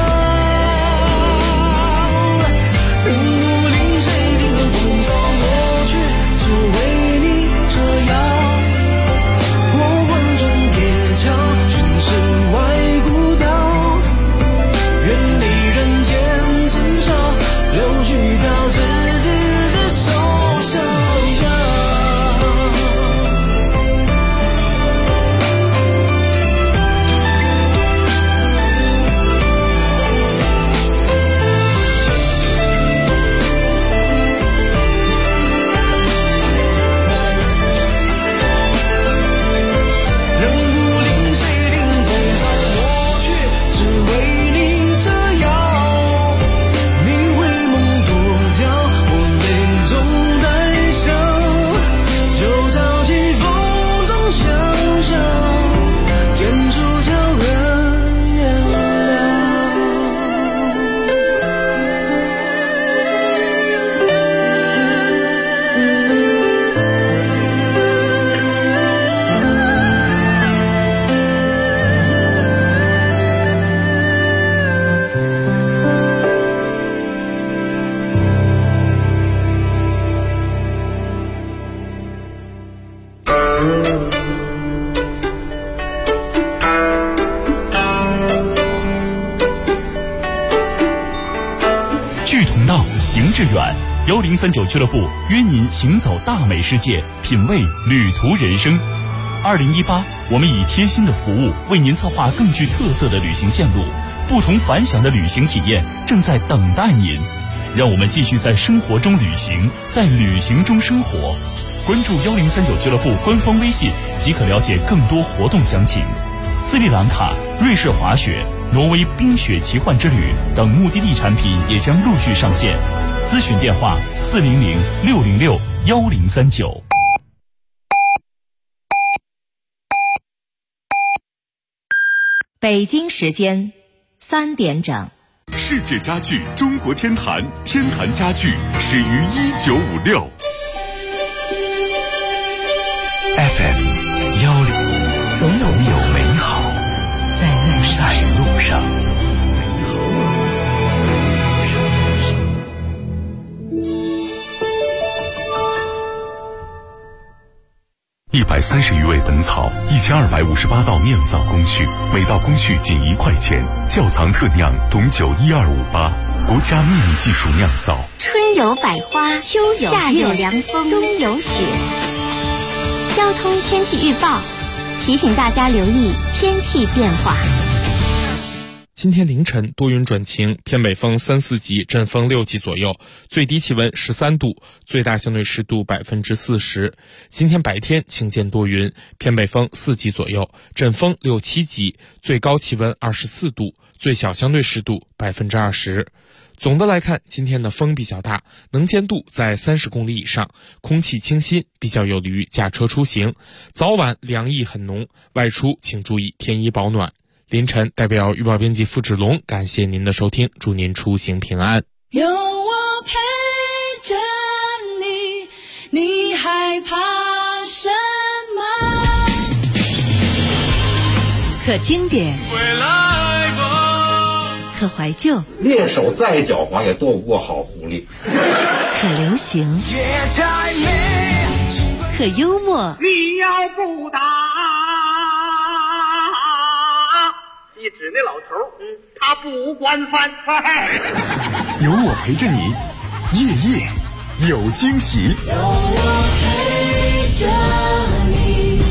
人无临谁领风骚，我却只为你折腰。我望春夜桥，寻身外古道。愿你人间尘嚣，柳絮飘至执手逍遥。人无临谁领风骚，我却只为你折腰。你回眸多娇，我泪中带笑。就照起风中潇潇，剑出鞘，恩怨了。 志同道，行致远。1039俱乐部约您行走大美世界，品味旅途人生。2018，我们以贴心的服务为您策划更具特色的旅行线路，不同凡响的旅行体验正在等待您。让我们继续在生活中旅行，在旅行中生活。关注1039俱乐部官方微信即可了解更多活动详情。斯里兰卡、瑞士滑雪、挪威冰雪奇幻之旅等目的地产品也将陆续上线。咨询电话400-606-1039。 北京时间3点整。 世界家具中国天坛，天坛家具始于1956。FM 10，总有美好在路上。130余味本草，1258道酿造工序，每道工序仅1块钱。窖藏特酿董酒12588， 国家秘密技术酿造。 春有百花，秋有夏有凉风，冬有雪。交通天气预报提醒大家留意天气变化。 今天凌晨多云转晴，偏北风3、4级，阵风6级左右，最低气温13度，最大相对湿度40%。今天白天晴间多云，偏北风4级左右，阵风6、7级，最高气温24度，最小相对湿度20%。总的来看，今天的风比较大，能见度在30公里以上，空气清新，比较有利于驾车出行。早晚凉意很浓，外出请注意添衣保暖。凌晨代表预报编辑付志龙，感谢您的收听，祝您出行平安。 有我陪着你，你害怕什么？ 可经典，可怀旧， 猎手再狡猾也斗不过好狐狸。 可流行，可幽默。 你要不打，一指那老头，他不惯犯。 有我陪着你，夜夜有惊喜。 有我陪着你。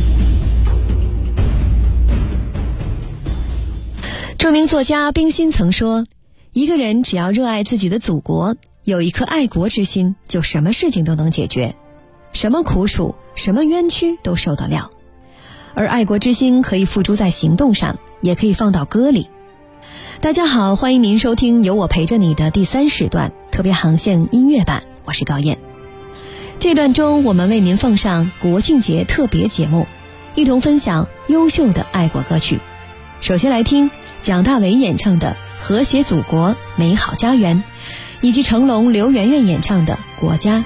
著名作家冰心曾说，一个人只要热爱自己的祖国，有一颗爱国之心，就什么事情都能解决，什么苦楚，什么冤屈都受得了。而爱国之心可以付诸在行动上，也可以放到歌里。大家好，欢迎您收听由我陪着你的第3时段特别航线音乐版，我是高燕。这段中我们为您奉上国庆节特别节目，一同分享优秀的爱国歌曲。首先来听蒋大为演唱的《和谐祖国美好家园》，以及成龙、刘媛媛演唱的《国家》。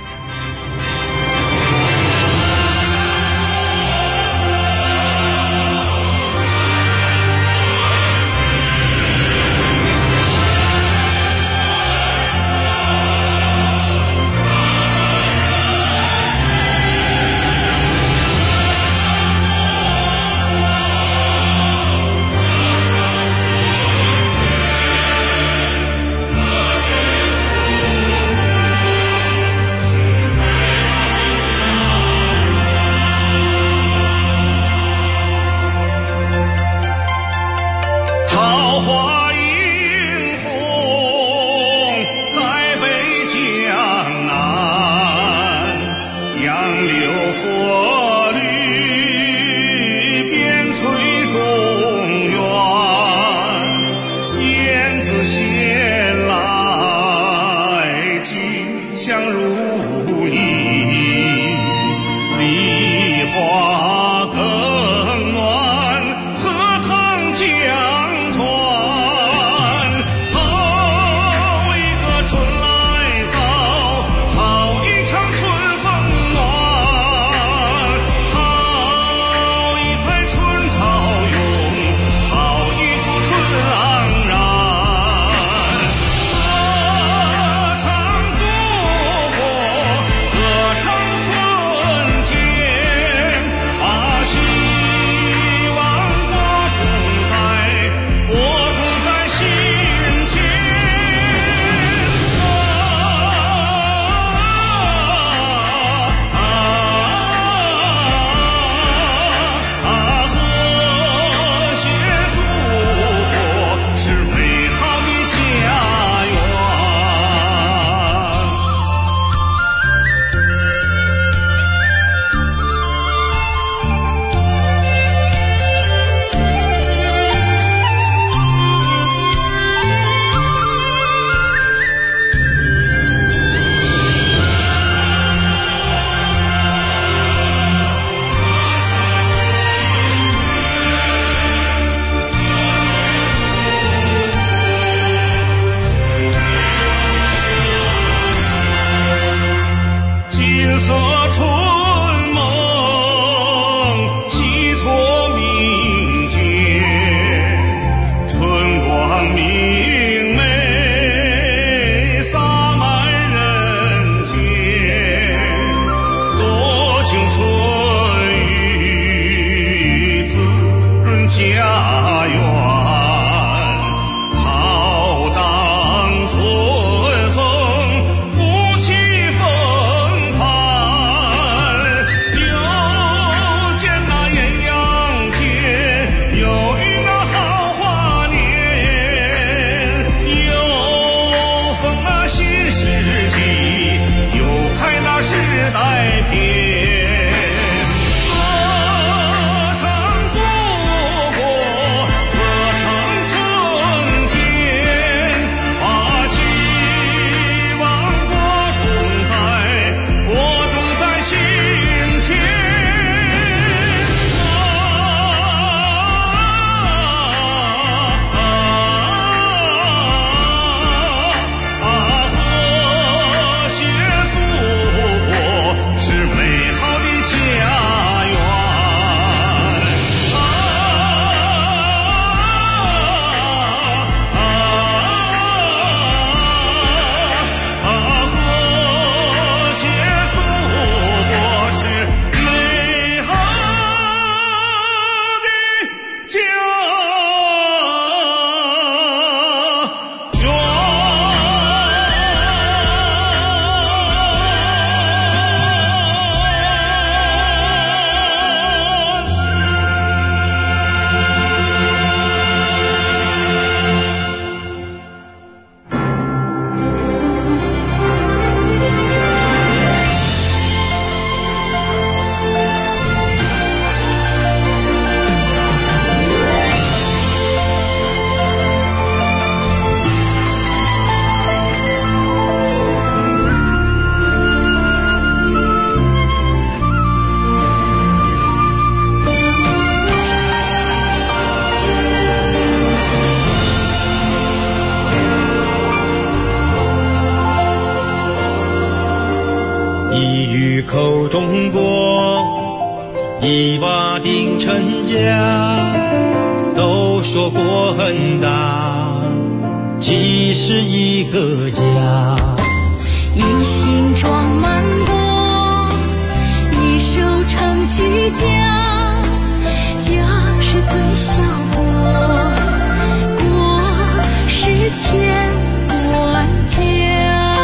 举口中国，一瓦定成家。都说国很大，其实一个家。 一心装满国，一手撑起家。家是最小国，国是千万家。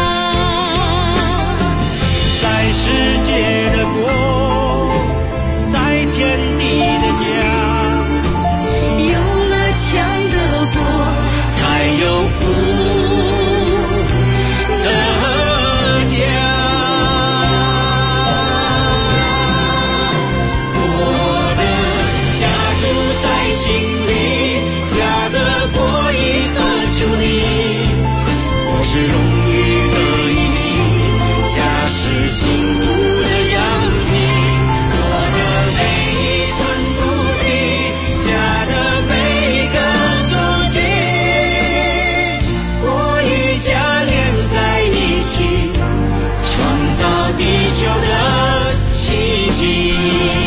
在世界的国，在天地的家。 有了强的国，才有富的家。我的家住在心里，家的国以何处立？我是荣誉的意，家是幸福的洋溢。我的每一寸土地，家的每一个足迹，我与家连在一起，创造地球的奇迹。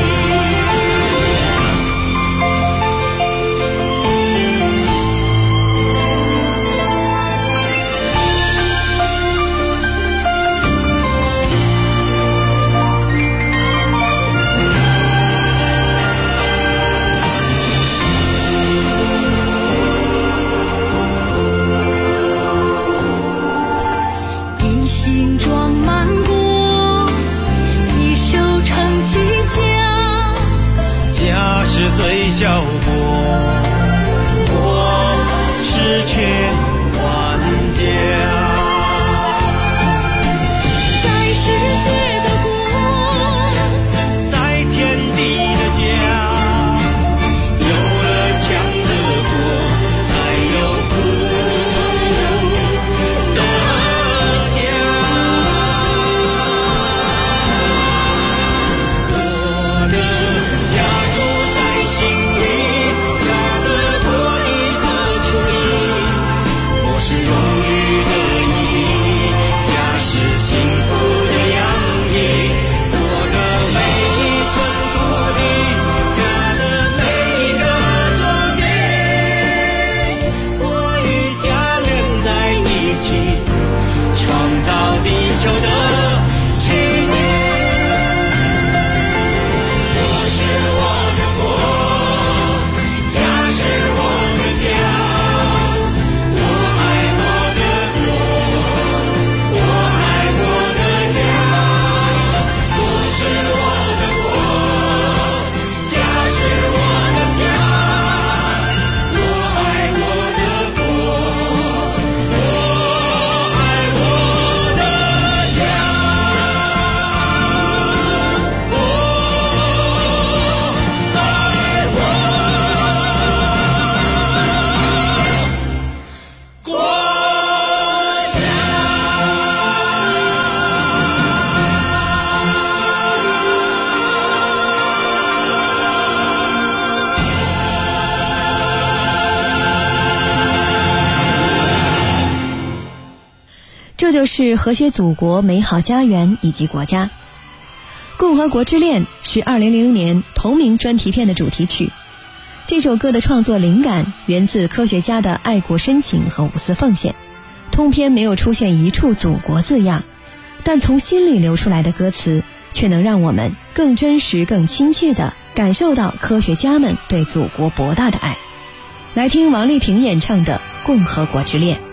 一心装满国，一手撑起家。 家是最小国，国是千万家。 在世界的国， 在天地的家。有了强的国，才有富的家。我的家住在心里，家的国以何处立？我是荣誉的意，家是幸福的洋溢。我的每一寸土地，家的每一个足迹，我与家连在一起，创造地球的奇迹。我是我的国，家是我的家。我爱我的国，我爱我的家。我是我的国，家是我的家。我爱我的国，我爱我的家。我爱我国家。 这就是和谐祖国、美好家园以及国家。共和国之恋是2000年同名专题片的主题曲。这首歌的创作灵感源自科学家的爱国深情和无私奉献。通篇没有出现一处祖国字样，但从心里流出来的歌词却能让我们更真实、更亲切地感受到科学家们对祖国博大的爱。来听王丽萍演唱的《共和国之恋》。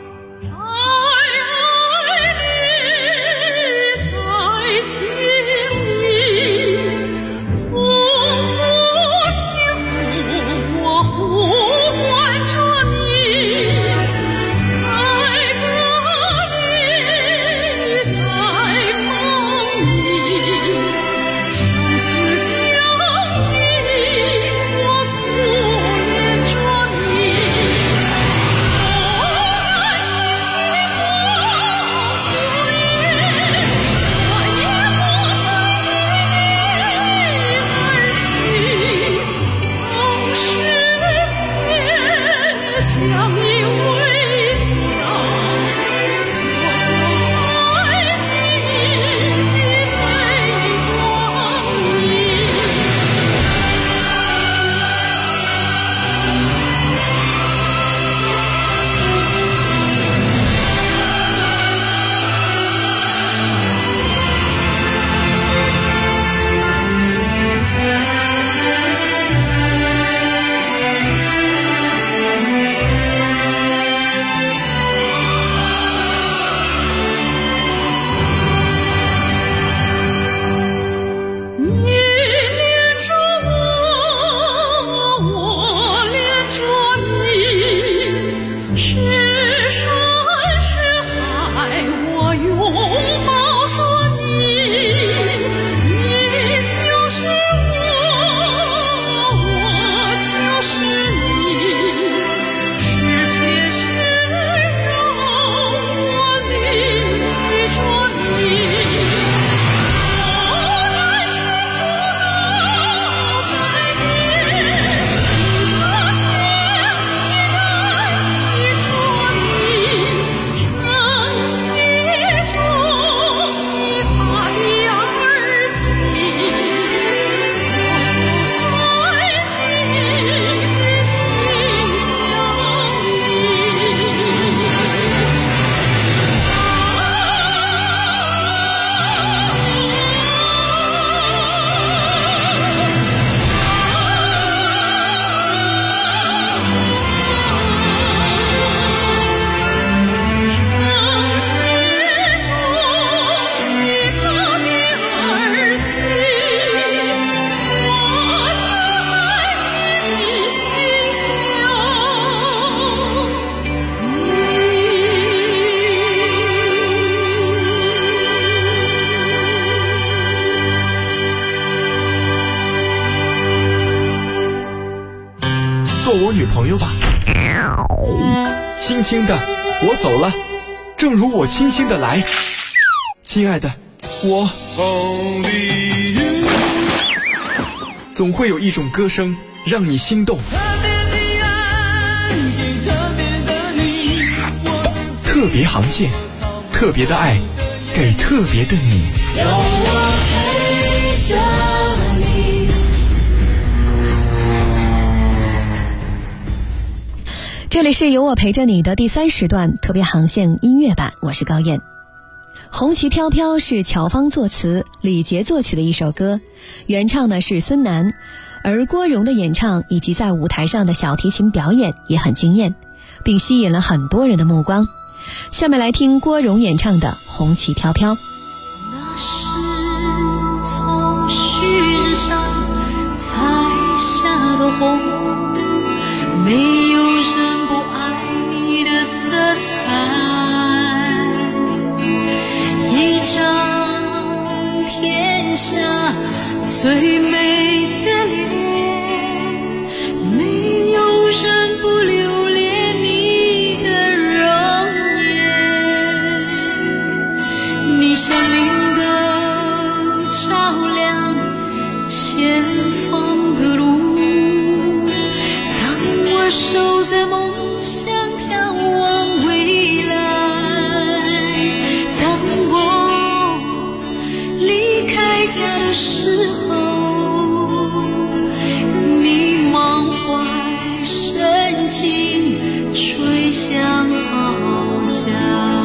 我朋友吧。轻轻的，我走了，正如我轻轻的来。亲爱的，我总会有一种歌声让你心动。特别航线，特别的爱，给特别的你。有我陪着你。 这里是有我陪着你的第3时段特别航线音乐版，我是高燕。红旗飘飘是乔芳作词，李杰作曲的一首歌，原唱呢是孙楠，而郭荣的演唱以及在舞台上的小提琴表演也很惊艳，并吸引了很多人的目光。下面来听郭荣演唱的《红旗飘飘》。 那是从旭日上采下的红，没有人不爱你的色彩，一张天下最美的脸，没有人不留恋你的容颜。你像明灯照亮前方的路，当我守在梦想眺望未来，当我离开家的时候，你满怀深情吹响号角。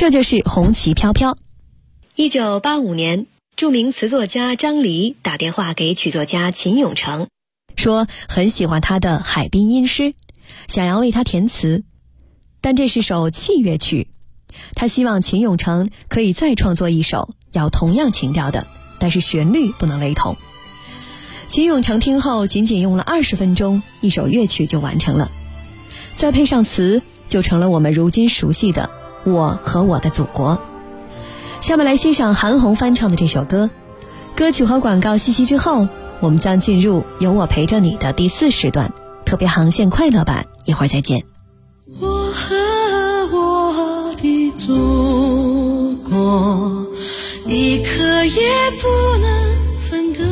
这就是红旗飘飘。 1985年，著名词作家张黎打电话给曲作家秦永成， 说很喜欢他的海滨音诗，想要为他填词，但这是首器乐曲，他希望秦永成可以再创作一首要同样情调的，但是旋律不能雷同。秦永成听后仅仅用了20分钟，一首乐曲就完成了，再配上词，就成了我们如今熟悉的《我和我的祖国》。下面来欣赏韩红翻唱的这首歌。歌曲和广告息息之后，我们将进入有我陪着你的第4时段，特别航线快乐版，一会儿再见。 我和我的祖国，一刻也不能分割，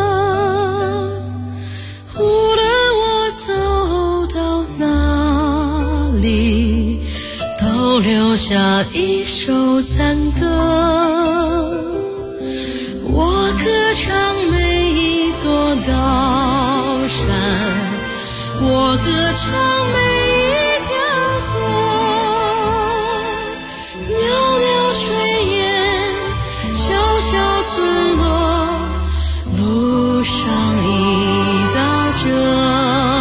无论我走到哪里，都留下一首赞歌。我歌唱每一座高山，我歌唱每一条河，袅袅炊烟，小小村落，路上一道辙。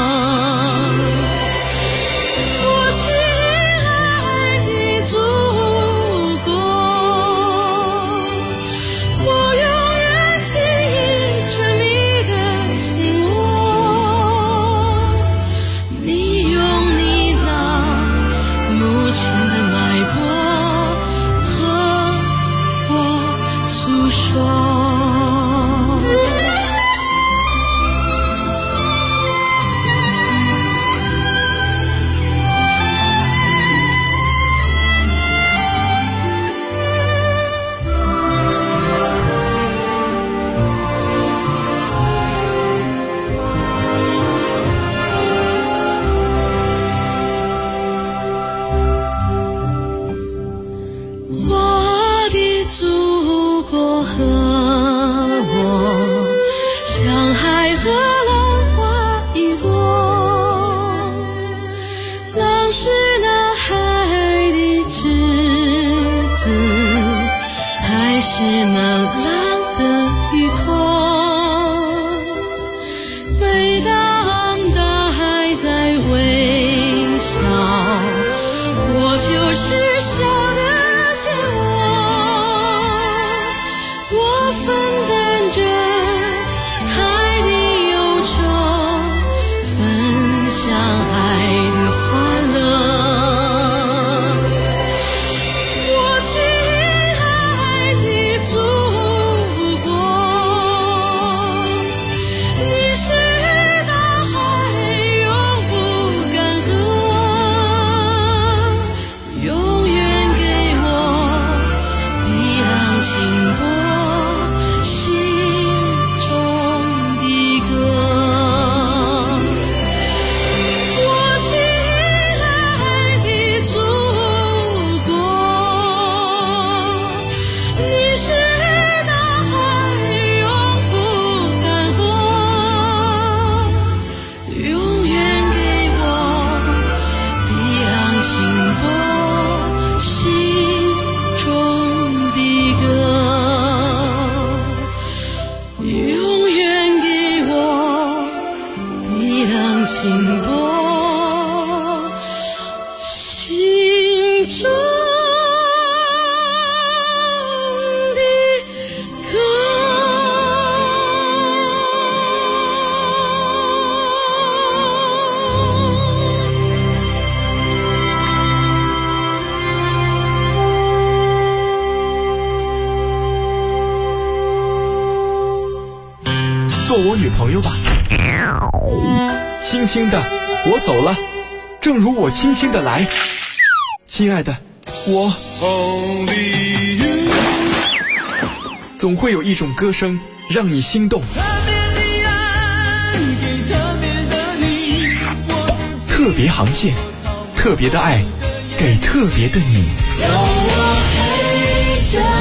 做我女朋友吧。轻轻的，我走了，正如我轻轻的来。亲爱的，我总会有一种歌声让你心动。特别航线，特别的爱，给特别的你。有我陪着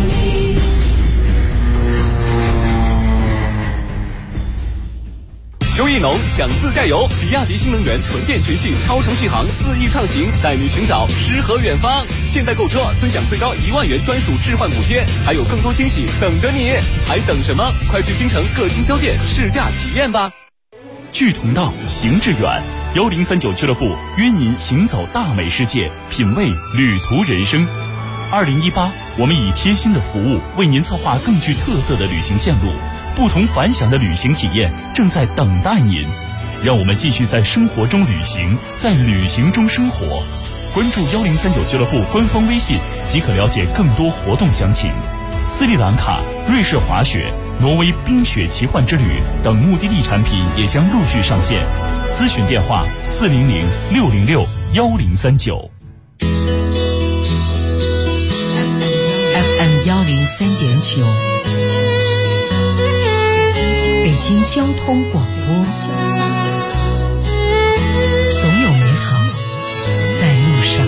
你。 休一农想自驾游，比亚迪新能源纯电全系超长续航4亿畅行，带你寻找诗和远方。现在购车尊享最高1万元专属置换补贴，还有更多惊喜等着你，还等什么？快去京城各经销店试驾体验吧。 志同道，行致远，1039俱乐部约您行走大美世界，品味旅途人生。2018，我们以贴心的服务为您策划更具特色的旅行线路，不同凡响的旅行体验正在等待您。让我们继续在生活中旅行，在旅行中生活。关注1039俱乐部官方微信即可了解更多活动详情。斯里兰卡、瑞士滑雪、挪威冰雪奇幻之旅等目的地产品也将陆续上线。咨询电话400-606-1039。 FM 103.9，北京交通广播，总有美好在路上。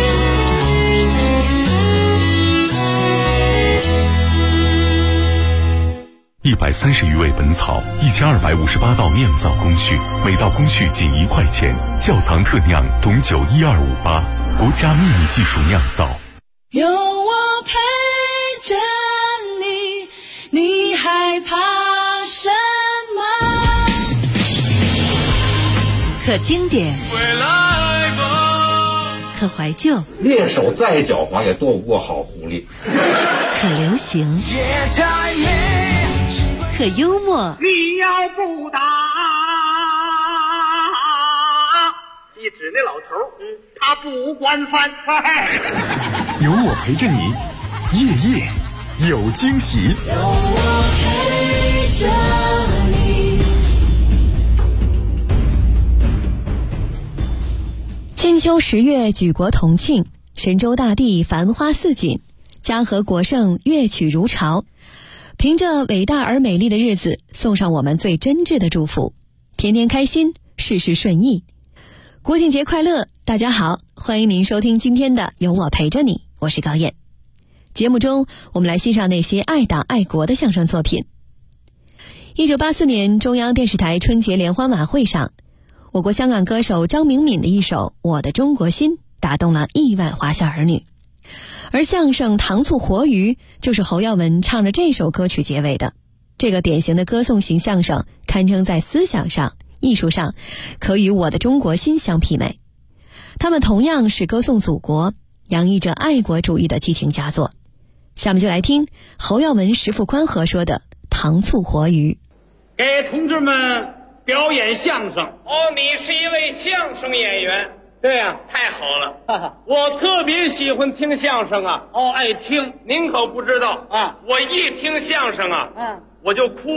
130余味本草，1258道酿造工序，每道工序仅1块钱。窖藏特酿董酒12588，国家秘密技术酿造。 有我陪着你，你害怕什么？ 可经典，可怀旧， 猎手再狡猾也斗不过好狐狸。 可流行，可幽默。 你要不打，一指那老头，他不惯犯。 有我陪着你，夜夜有惊喜。 有我陪着你。 金秋10月，举国同庆，神州大地繁花似锦，嘉禾国盛乐曲如潮。凭着伟大而美丽的日子，送上我们最真挚的祝福，天天开心，事事顺意。国庆节快乐，大家好，欢迎您收听今天的有我陪着你，我是高燕。节目中我们来欣赏那些爱党爱国的相声作品。1984年中央电视台春节联欢晚会上，我国香港歌手张明敏的一首《我的中国心》打动了亿万华夏儿女，而相声《糖醋活鱼》就是侯耀文唱着这首歌曲结尾的。这个典型的歌颂型相声堪称在思想上、艺术上可与我的中国心相媲美。他们同样是歌颂祖国、洋溢着爱国主义的激情佳作。下面就来听侯耀文、石富宽合说的《糖醋活鱼》。 给同志们表演相声。哦，你是一位相声演员？对呀，太好了，我特别喜欢听相声啊。哦，爱听。您可不知道啊，我一听相声啊，我就哭。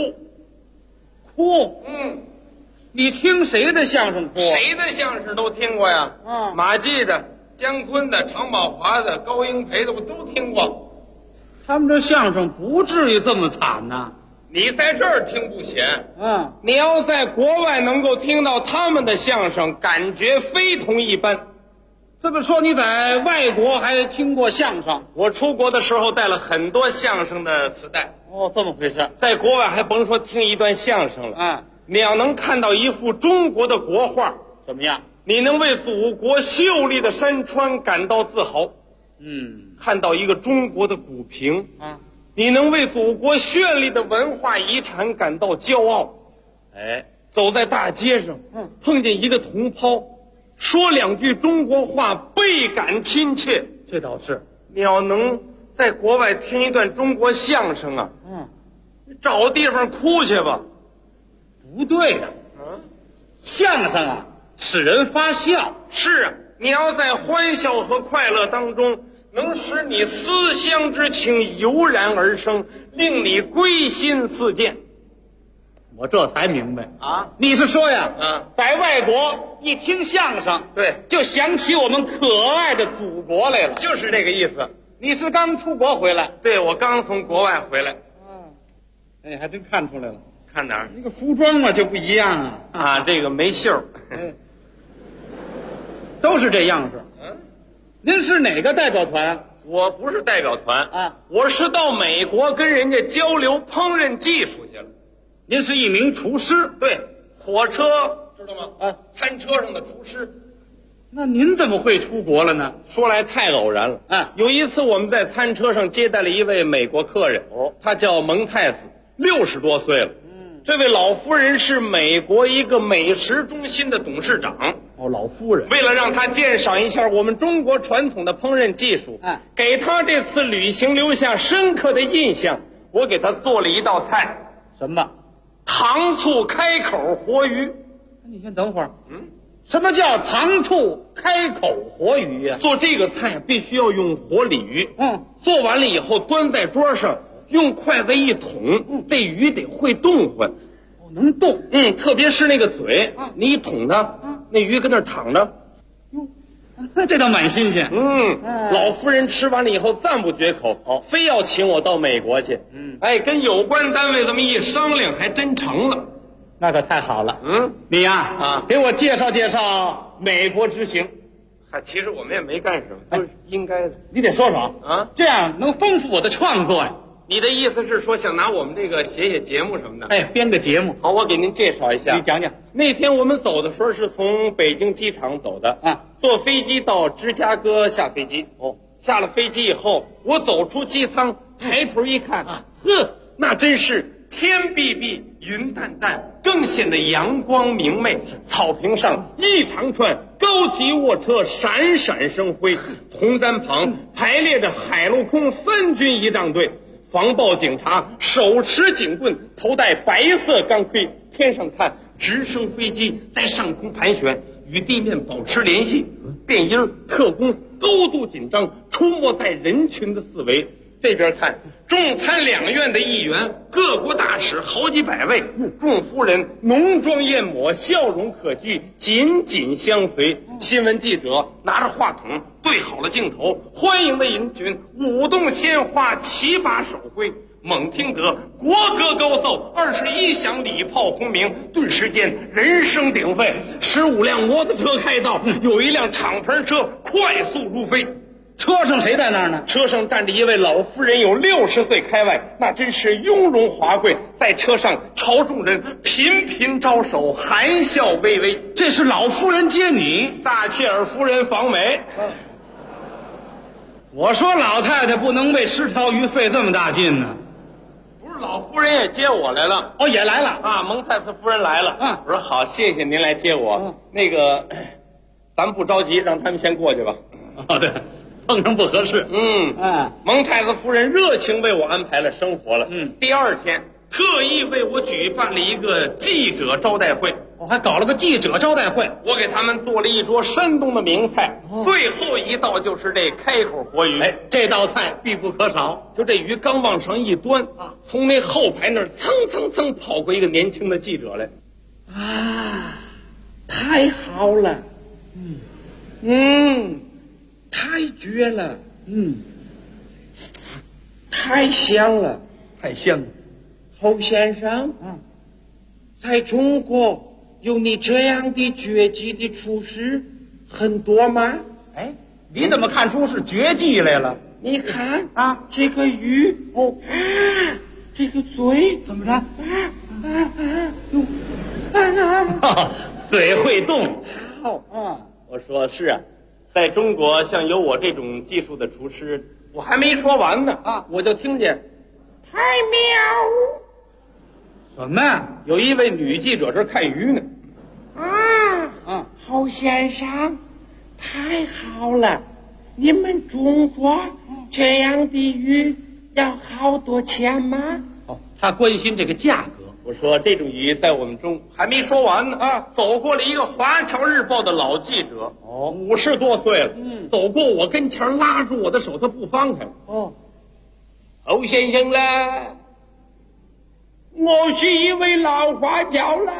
你听谁的相声哭？谁的相声都听过呀。马季的、姜昆的、常宝华的、高英培的，我都听过。他们这相声不至于这么惨呐。你在这儿听不显，你要在国外能够听到他们的相声，感觉非同一般。这么说你在外国还听过相声？我出国的时候带了很多相声的磁带。哦，这么回事。在国外还甭说听一段相声了，你要能看到一幅中国的国画，怎么样？你能为祖国秀丽的山川感到自豪。看到一个中国的古屏，你能为祖国绚丽的文化遗产感到骄傲。走在大街上，碰见一个同胞，说2句中国话，倍感亲切。这倒是。你要能在国外听一段中国相声啊，找地方哭去吧。不对的，相声啊，使人发笑。是啊，你要在欢笑和快乐当中，能使你思乡之情油然而生，令你归心似箭。我这才明白啊！你是说呀，在外国一听相声，对，就想起我们可爱的祖国来了，就是这个意思。你是刚出国回来？对，我刚从国外回来。还真看出来了。看哪儿？那个服装嘛就不一样啊！这个没袖，都是这样式。您是哪个代表团？我不是代表团我是到美国跟人家交流烹饪技术去了。您是一名厨师？对， 火车知道吗？餐车上的厨师。 那您怎么会出国了呢？ 说来太偶然了。有一次我们在餐车上接待了一位美国客人，他叫蒙泰斯，60多岁了。这位老夫人是美国一个美食中心的董事长。 老夫人。 为了让她鉴赏一下我们中国传统的烹饪技术，给她这次旅行留下深刻的印象，我给她做了一道菜。 什么？ 糖醋开口活鱼。 你先等会儿。什么叫糖醋开口活鱼呀？ 做这个菜必须要用活鲤鱼。做完了以后端在桌上，用筷子一捅，这鱼得会动唤。 能动。 特别是那个嘴，你一捅它，那鱼跟那儿躺着。 这倒蛮新鲜。 老夫人吃完了以后赞不绝口，非要请我到美国去。跟有关单位这么一商量，还真成了。 那可太好了。你呀，给我介绍介绍美国之行。 其实我们也没干什么，都是应该的。 你得说说啊，这样能丰富我的创作呀。 你的意思是说想拿我们这个写节目什么的？ 编个节目。 好，我给您介绍一下。 你讲讲。 那天我们走的时候是从北京机场走的，坐飞机到芝加哥下飞机。下了飞机以后，我走出机舱，抬头一看，那真是天碧碧，云淡淡，更显得阳光明媚。草坪上一长串高级卧车闪闪生辉，红毡旁排列着海陆空3军仪仗队，防暴警察手持警棍，头戴白色钢盔，天上看直升飞机在上空盘旋，与地面保持联系。便衣特工高度紧张，出没在人群的四围。这边看众参两院的议员，各国大使好几百位，众夫人浓妆艳抹，笑容可掬，紧紧相随。新闻记者拿着话筒对好了镜头，欢迎的人群舞动鲜花，齐把手挥。猛听得国歌高奏，21响礼炮轰鸣，顿时间人声鼎沸。15辆摩托车开道，有一辆敞篷车快速如飞。 车上谁在那儿呢？ 车上站着一位老夫人，有60岁开外，那真是雍容华贵，在车上朝众人频频招手，含笑微微。 这是老夫人接你， 撒切尔夫人访美。 我说老太太不能为10条鱼费这么大劲呢。 不是，老夫人也接我来了。 也来了啊，蒙泰斯夫人来了。我说好，谢谢您来接我。那个，咱们不着急，让他们先过去吧。 对，碰上不合适。 蒙泰斯夫人热情为我安排了生活了。第2天特意为我举办了一个记者招待会。 我还搞了个记者招待会， 我给他们做了一桌山东的名菜，最后一道就是这开口活鱼。 这道菜必不可少。 就这鱼刚往上一端，从那后排那儿蹭蹭蹭跑过一个年轻的记者来。太好了，太绝了，太香了， 太香了。 侯先生，在中国有你这样的绝技的厨师很多吗？ 你怎么看出是绝技来了？ 你看这个鱼，这个嘴怎么着？嘴会动。 好，我说是啊，在中国像有我这种技术的厨师，我还没说完呢我就听见太妙。 什么呀？ 有一位女记者这看鱼呢。侯先生，太好了！你们中国这样的鱼要好多钱吗？ 他关心这个价格。 我说这种鱼在我们中还没说完呢走过了一个《华侨日报》的老记者，50多岁了，走过我跟前，拉住我的手，他不放开。侯先生啦，我是一位老华侨了。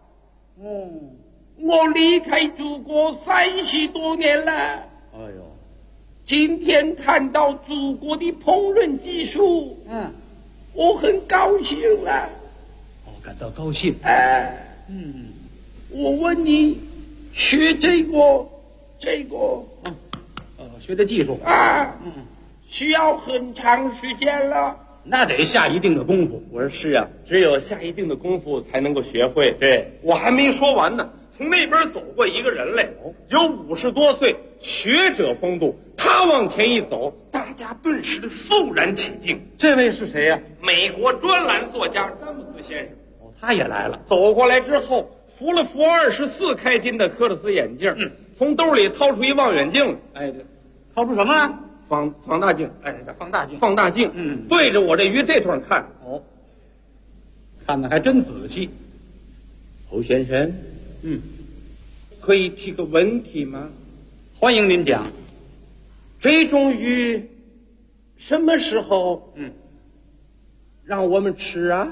我离开祖国30多年了。今天看到祖国的烹饪技术，我很高兴了。 感到高兴。 我问你，学这个， 学的技术需要很长时间了。 那得下一定的功夫。 我说是啊，只有下一定的功夫才能够学会。对，我还没说完呢。从那边走过一个人来，有50多岁，学者风度。他往前一走，大家顿时肃然起敬。 这位是谁呀？ 美国专栏作家詹姆斯先生。 哦，他也来了。 走过来之后，扶了扶24开金的科勒斯眼镜，从兜里掏出一望远镜。 哎，掏出什么啊？ 放大镜。 哎，放大镜。 放大镜。对着我这鱼这段看。 哦，看得还真仔细。 侯先生。可以提个问题吗？ 欢迎您讲。 这种鱼什么时候让我们吃啊？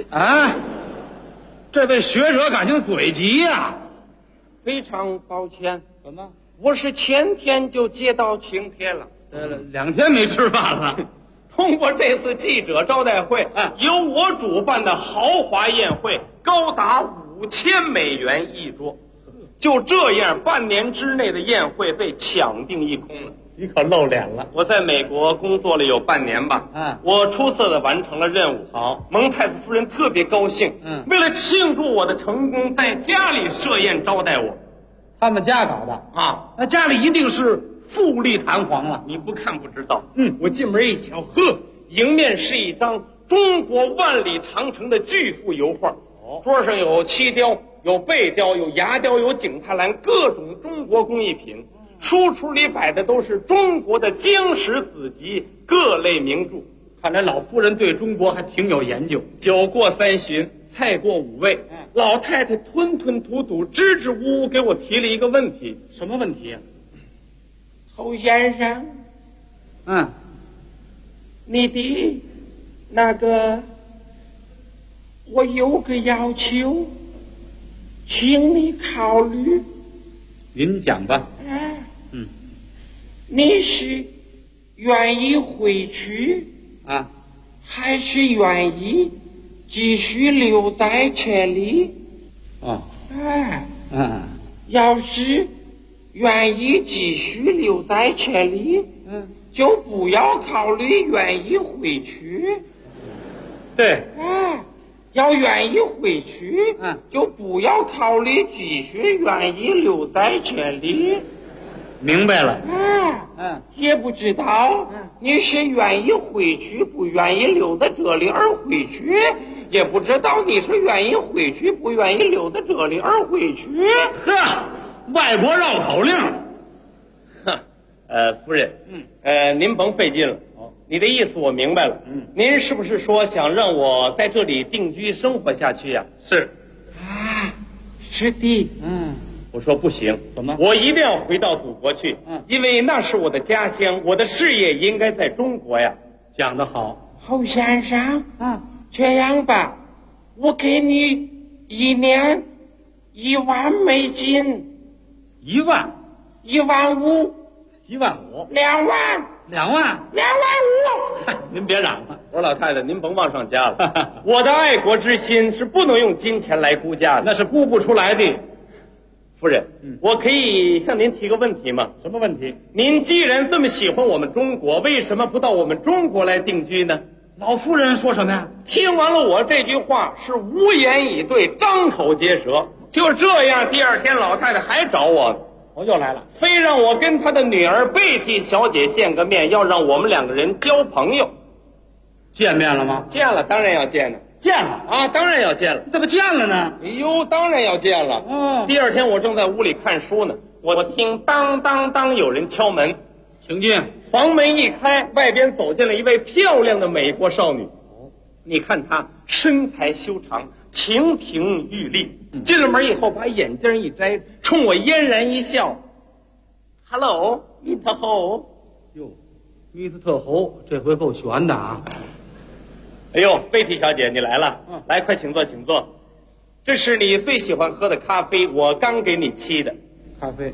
这位学者感情嘴急呀。 非常抱歉。 怎么？ 我是前天就接到请帖了。 对了，2天没吃饭了。 通过这次记者招待会，由我主办的豪华宴会，高达5000美元一桌。就这样，半年之内的宴会被抢订一空了。 你可露脸了。 我在美国工作了有半年吧，我出色的完成了任务。 好， 蒙太子夫人特别高兴，为了庆祝我的成功，在家里设宴招待我。 他们家搞的啊？那家里一定是富丽堂皇了。 你不看不知道。我进门一瞧，呵，迎面是一张中国万里长城的巨幅油画。桌上有漆雕，有贝雕，有牙雕，有景泰蓝，各种中国工艺品。书橱里摆的都是中国的经史子集，各类名著。 看来老夫人对中国还挺有研究。 酒过3巡，菜过5味，老太太吞吞吐吐、支支吾吾给我提了一个问题。 什么问题呀？ 侯先生，你的那个，我有个要求，请你考虑。 您讲吧。 你是愿意回去还是愿意继续留在这里？要是愿意继续留在这里，就不要考虑愿意回去。 对， 要愿意回去，就不要考虑继续愿意留在这里。 明白了。 也不知道你是愿意回去，不愿意留在这里而回去，也不知道你是愿意回去，不愿意留在这里而回去。 呵，外国绕口令。 夫人，您甭费劲了。你的意思我明白了。您是不是说想让我在这里定居生活下去呀？ 是。 是的。我说不行。 怎么？ 我一定要回到祖国去。因为那是我的家乡，我的事业应该在中国呀。 讲得好。 侯先生，这样吧，我给你1年1万美金。 1万 ？1万5。 1万5。 2万。 2万。 2万5。 您别嚷了。 我说老太太，您甭往上加了。我的爱国之心是不能用金钱来估价的， 那是估不出来的。 夫人，我可以向您提个问题吗？ 什么问题？ 您既然这么喜欢我们中国，为什么不到我们中国来定居呢？ 老夫人说什么呀？ 听完了我这句话，是无言以对，张口结舌。就这样，第2天老太太还找我， 又来了， 非让我跟她的女儿贝蒂小姐见个面，要让我们2个人交朋友。 见面了吗？ 见了，当然要见了。 见了当然要见了。 怎么见了呢？ 哎呦，当然要见了。第2天我正在屋里看书呢，我听当当当有人敲门。 请进。 房门一开，外边走进了一位漂亮的美国少女。你看她身材修长，亭亭玉立。进了门以后，把眼镜一摘，冲我嫣然一笑。Hello， Mr. Ho。 哟，Mr. Ho， 这回够悬的啊！ 哎呦，贝蒂小姐，你来了。来，快请坐，请坐。这是你最喜欢喝的咖啡，我刚给你沏的。 咖啡。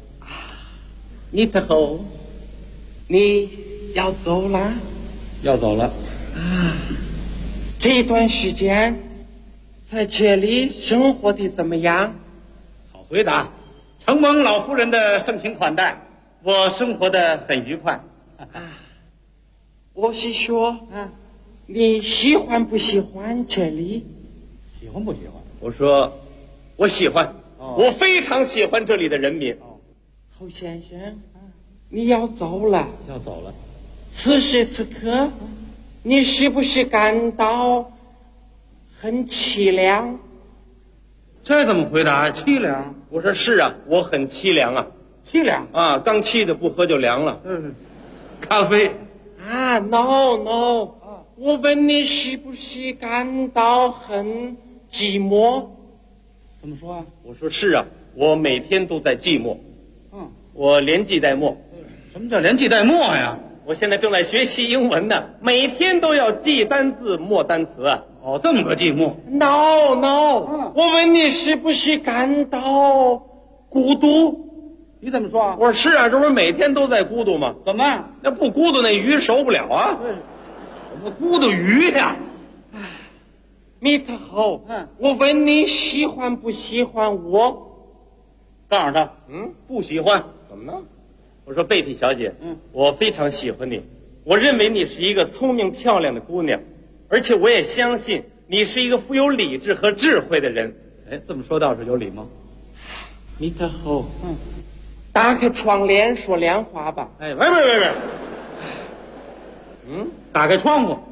Mr. Ho， 你要走了？ 要走了。 这段时间在这里生活的怎么样？ 好回答。承蒙老夫人的盛情款待，我生活的很愉快。 我是说， 你喜欢不喜欢这里？ 喜欢不喜欢？ 我说，我喜欢，我非常喜欢这里的人民。侯先生，你要走了， 要走了。 此时此刻，你是不是感到很凄凉？ 这怎么回答？凄凉？ 我说是啊，我很凄凉啊。 凄凉啊，刚沏的不喝就凉了。 咖啡啊 ，no， 我问你是不是感到很寂寞？ 怎么说啊？ 我说是啊，我每天都在寂寞。我连记带默。 什么叫连记带默呀？ 我现在正在学习英文呢，每天都要记单字默单词啊。 哦，这么个寂寞。 No，我问你是不是感到孤独？ 你怎么说啊？ 我说是啊，这不是每天都在孤独吗？ 怎么？ 那不孤独那鱼熟不了啊。 我孤独鱼呀。 米特侯，我问你喜欢不喜欢我？ 告诉他， 不喜欢。怎么呢？我说贝蒂小姐，我非常喜欢你，我认为你是一个聪明漂亮的姑娘，而且我也相信你是一个富有理智和智慧的人。 哎，这么说倒是有礼貌。 米特侯，打开窗帘说凉话吧。 哎，喂，打开窗户，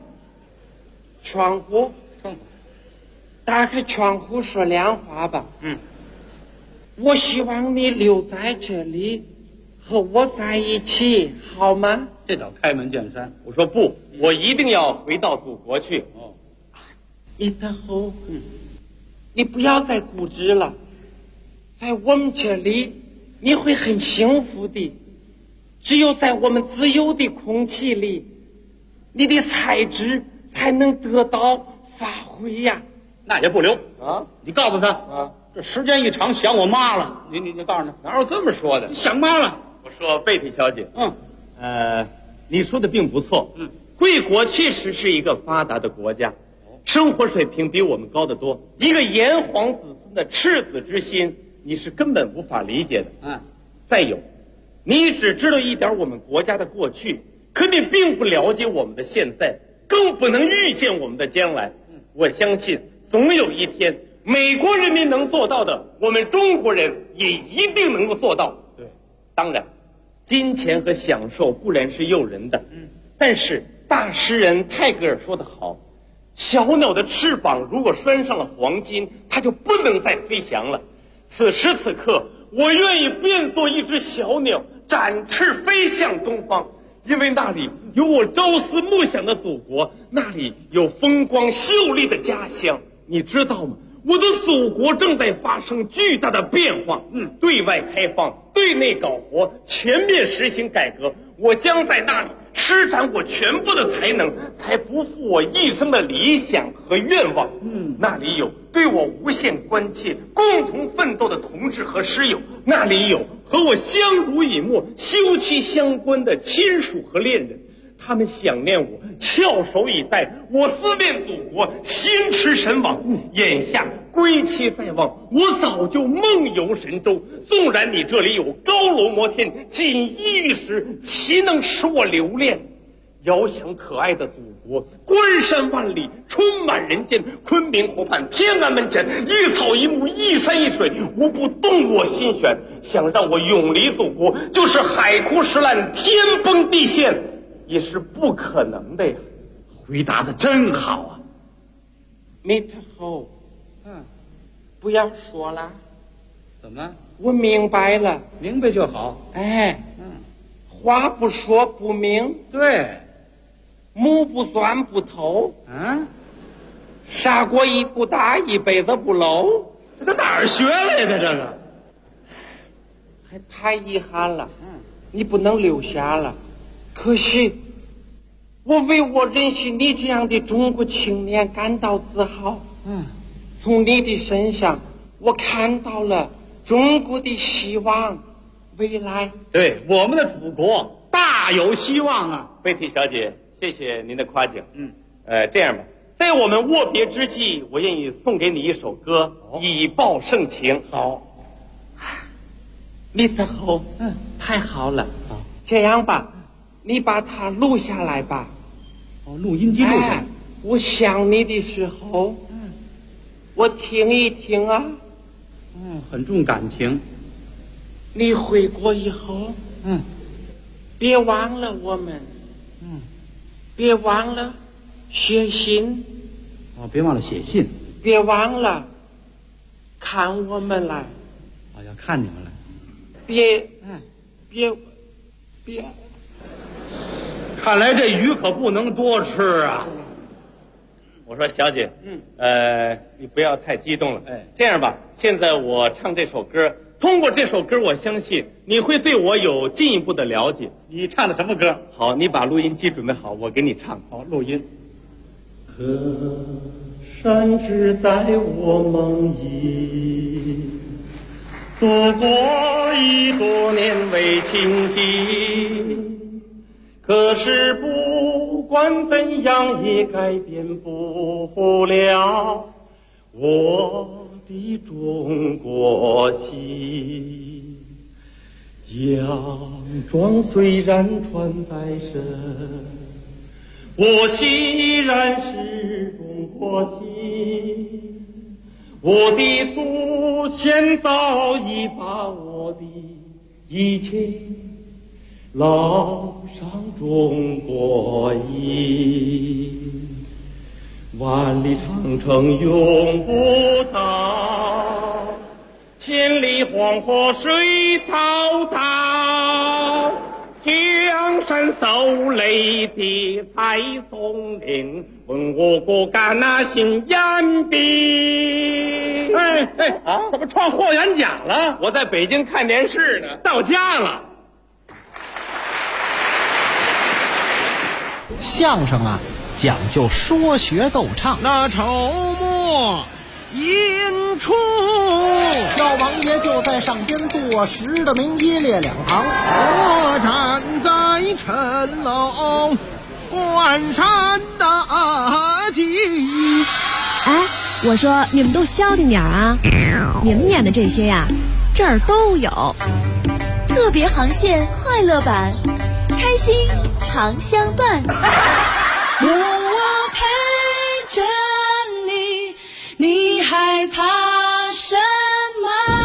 打开窗户说凉话吧。我希望你留在这里，和我在一起，好吗？ 这叫开门见山。 我说不，我一定要回到祖国去。米特侯，你不要再固执了，在我们这里你会很幸福的。只有在我们自由的空气里，你的才智才能得到发挥呀。 那也不留啊！ 你告诉他这时间一长想我妈了。你告诉他， 哪有这么说的？ 想妈了。 我说贝蒂小姐，你说的并不错。贵国确实是一个发达的国家，生活水平比我们高得多。一个炎黄子孙的赤子之心，你是根本无法理解的。再有，你只知道一点我们国家的过去，可你并不了解我们的现在，更不能预见我们的将来。我相信总有一天，美国人民能做到的，我们中国人也一定能够做到。 对， 当然，金钱和享受固然是诱人的，但是大诗人泰戈尔说得好，小鸟的翅膀如果拴上了黄金，它就不能再飞翔了。此时此刻，我愿意变作一只小鸟，展翅飞向东方，因为那里有我朝思暮想的祖国，那里有风光秀丽的家乡。你知道吗？我的祖国正在发生巨大的变化，对外开放，对内搞活，全面实行改革。我将在那里施展我全部的才能，才不负我一生的理想和愿望。那里有对我无限关切、共同奋斗的同志和师友，那里有和我相濡以沫、休戚相关的亲属和恋人。他们想念我，翘首以待，我思念祖国，心驰神往。眼下归期在望，我早就梦游神州。纵然你这里有高楼摩天、锦衣玉食，岂能使我留恋？遥想可爱的祖国，关山万里，充满人间。昆明湖畔，天安门前，一草一木，一山一水，无不动我心弦。想让我永离祖国，就是海枯石烂，天崩地陷，也是不可能的呀。 回答的真好啊。 米特侯，不要说了。 怎么？ 我明白了。 明白就好。 话不说不明。 对。 木不钻不透。砂锅一不打，一辈子不漏。 这都哪儿学来的？这个还太遗憾了。你不能留下了。可是我为我认识你这样的中国青年感到自豪。从你的身上我看到了中国的希望未来。 对，我们的祖国大有希望啊。 贝蒂小姐，谢谢您的夸奖。这样吧，在我们握别之际，我愿意送给你一首歌，以报盛情。 好。 米特侯，太好了。这样吧，你把它录下来吧。 录音机录下来。 我想你的时候，我听一听啊。 很重感情。 你回国以后，别忘了我们，别忘了写信， 别忘了写信， 别忘了看我们来， 要看你们来， 别， 看来这鱼可不能多吃啊。 我说小姐，你不要太激动了。这样吧，现在我唱这首歌，通过这首歌，我相信你会对我有进一步的了解。 你唱的什么歌？ 好，你把录音机准备好，我给你唱。 好，录音。 河山只在我梦呓，祖国已多年未亲近。可是不管怎样也改变不了我的中国心。洋装虽然穿在身，我心依然是中国心。我的祖先早已把我的一切烙上中国印，万里长城永不倒，千里黄河水滔滔。江山走雷的在松林，问我国干那新延毕。 怎么创霍元甲了？ 我在北京看电视呢， 到家了。 相声啊，讲究说学逗唱。 那筹末引出， 老王爷就在上边坐实的名一列两行。 我站在城楼观山大景。 哎，我说你们都消停点啊！你们演的这些呀，这儿都有。 特别航线快乐版，开心常相伴。 有我陪着你，你害怕什么？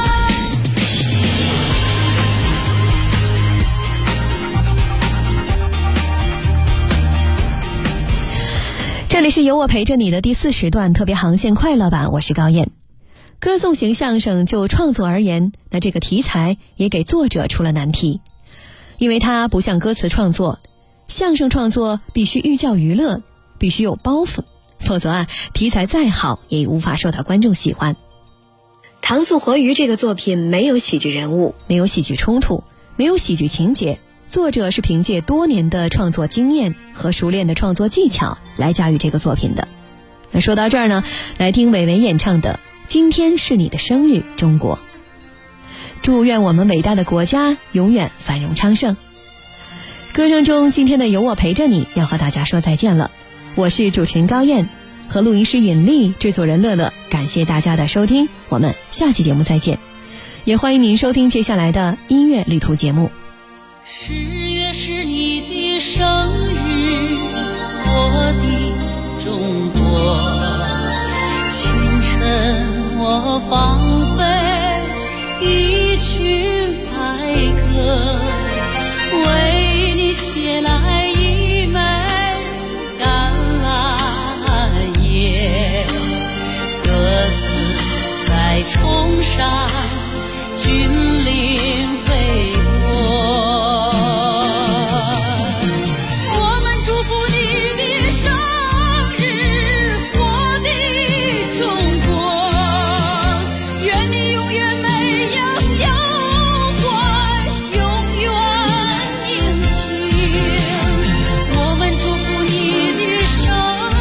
这里是有我陪着你的第4时段特别航线快乐版，我是高燕。歌颂型相声就创作而言，那这个题材也给作者出了难题，因为它不像歌词创作，相声创作必须寓教于乐，必须有包袱，否则啊，题材再好也无法受到观众喜欢。 糖醋活鱼这个作品没有喜剧人物， 没有喜剧冲突，没有喜剧情节，作者是凭借多年的创作经验和熟练的创作技巧来驾驭这个作品的。那说到这儿呢，来听韦唯演唱的《今天是你的生日，中国》。祝愿我们伟大的国家永远繁荣昌盛。歌声中，今天的有我陪着你要和大家说再见了。我是主持人高燕，和录音师尹丽，制作人乐乐，感谢大家的收听，我们下期节目再见。也欢迎您收听接下来的音乐旅途节目。 10月是你的生日，我的中国。清晨我放飞一曲哀歌，为你写来一枚橄榄叶，鸽子在冲上君临飞过。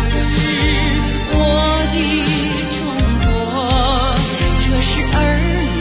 儿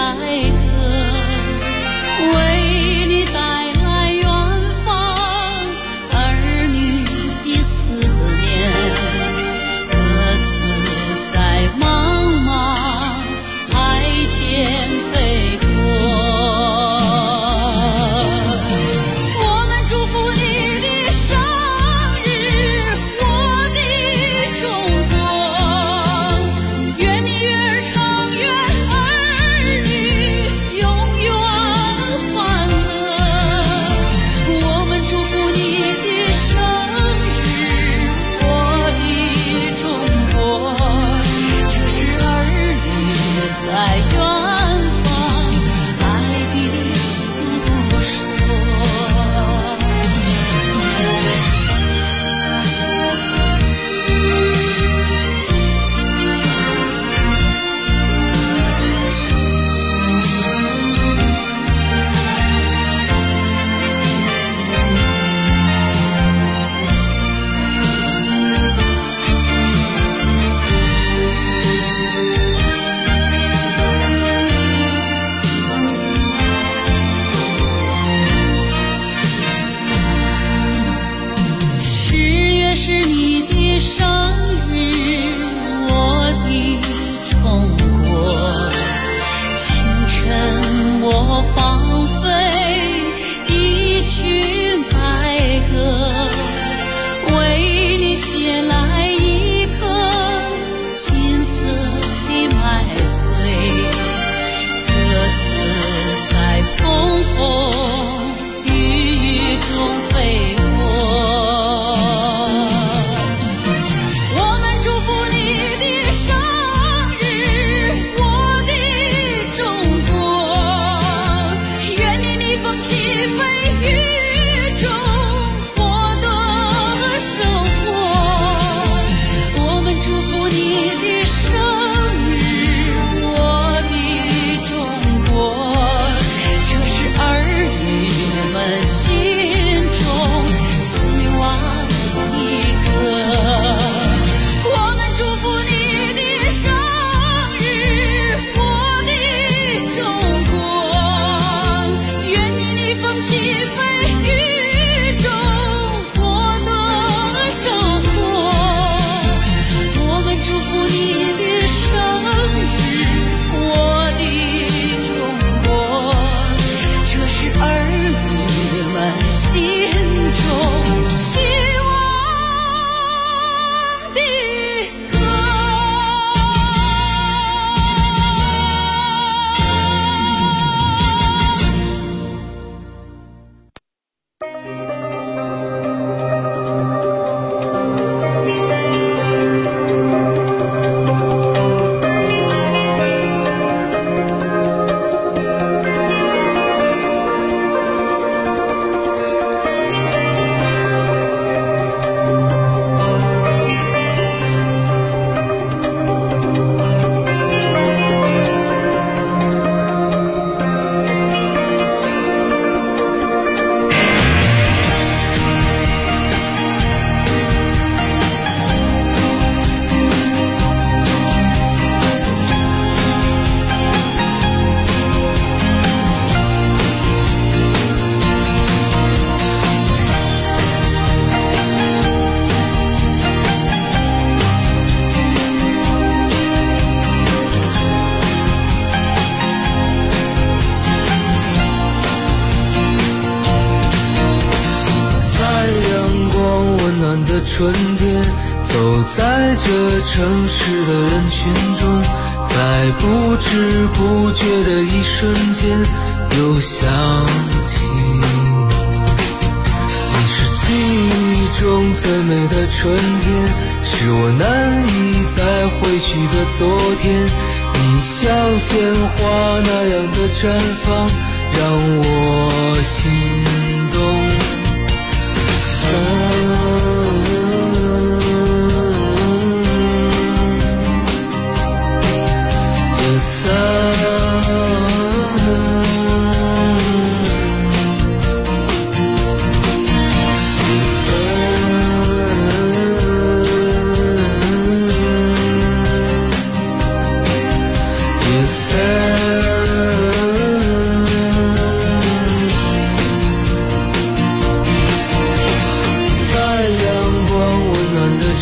春天，走在这城市的人群中，在不知不觉的一瞬间，又想起你。你是记忆中最美的春天，是我难以再回去的昨天。你像鲜花那样的绽放，让我心动。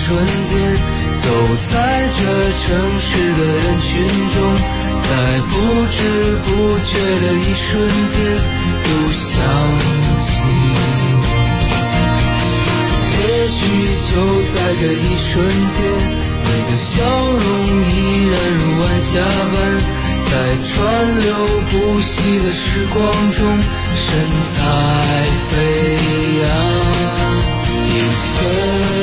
春天，走在这城市的人群中，在不知不觉的一瞬间，又想起你。也许就在这一瞬间，你的笑容依然如晚霞般，在川流不息的时光中，神采飞扬。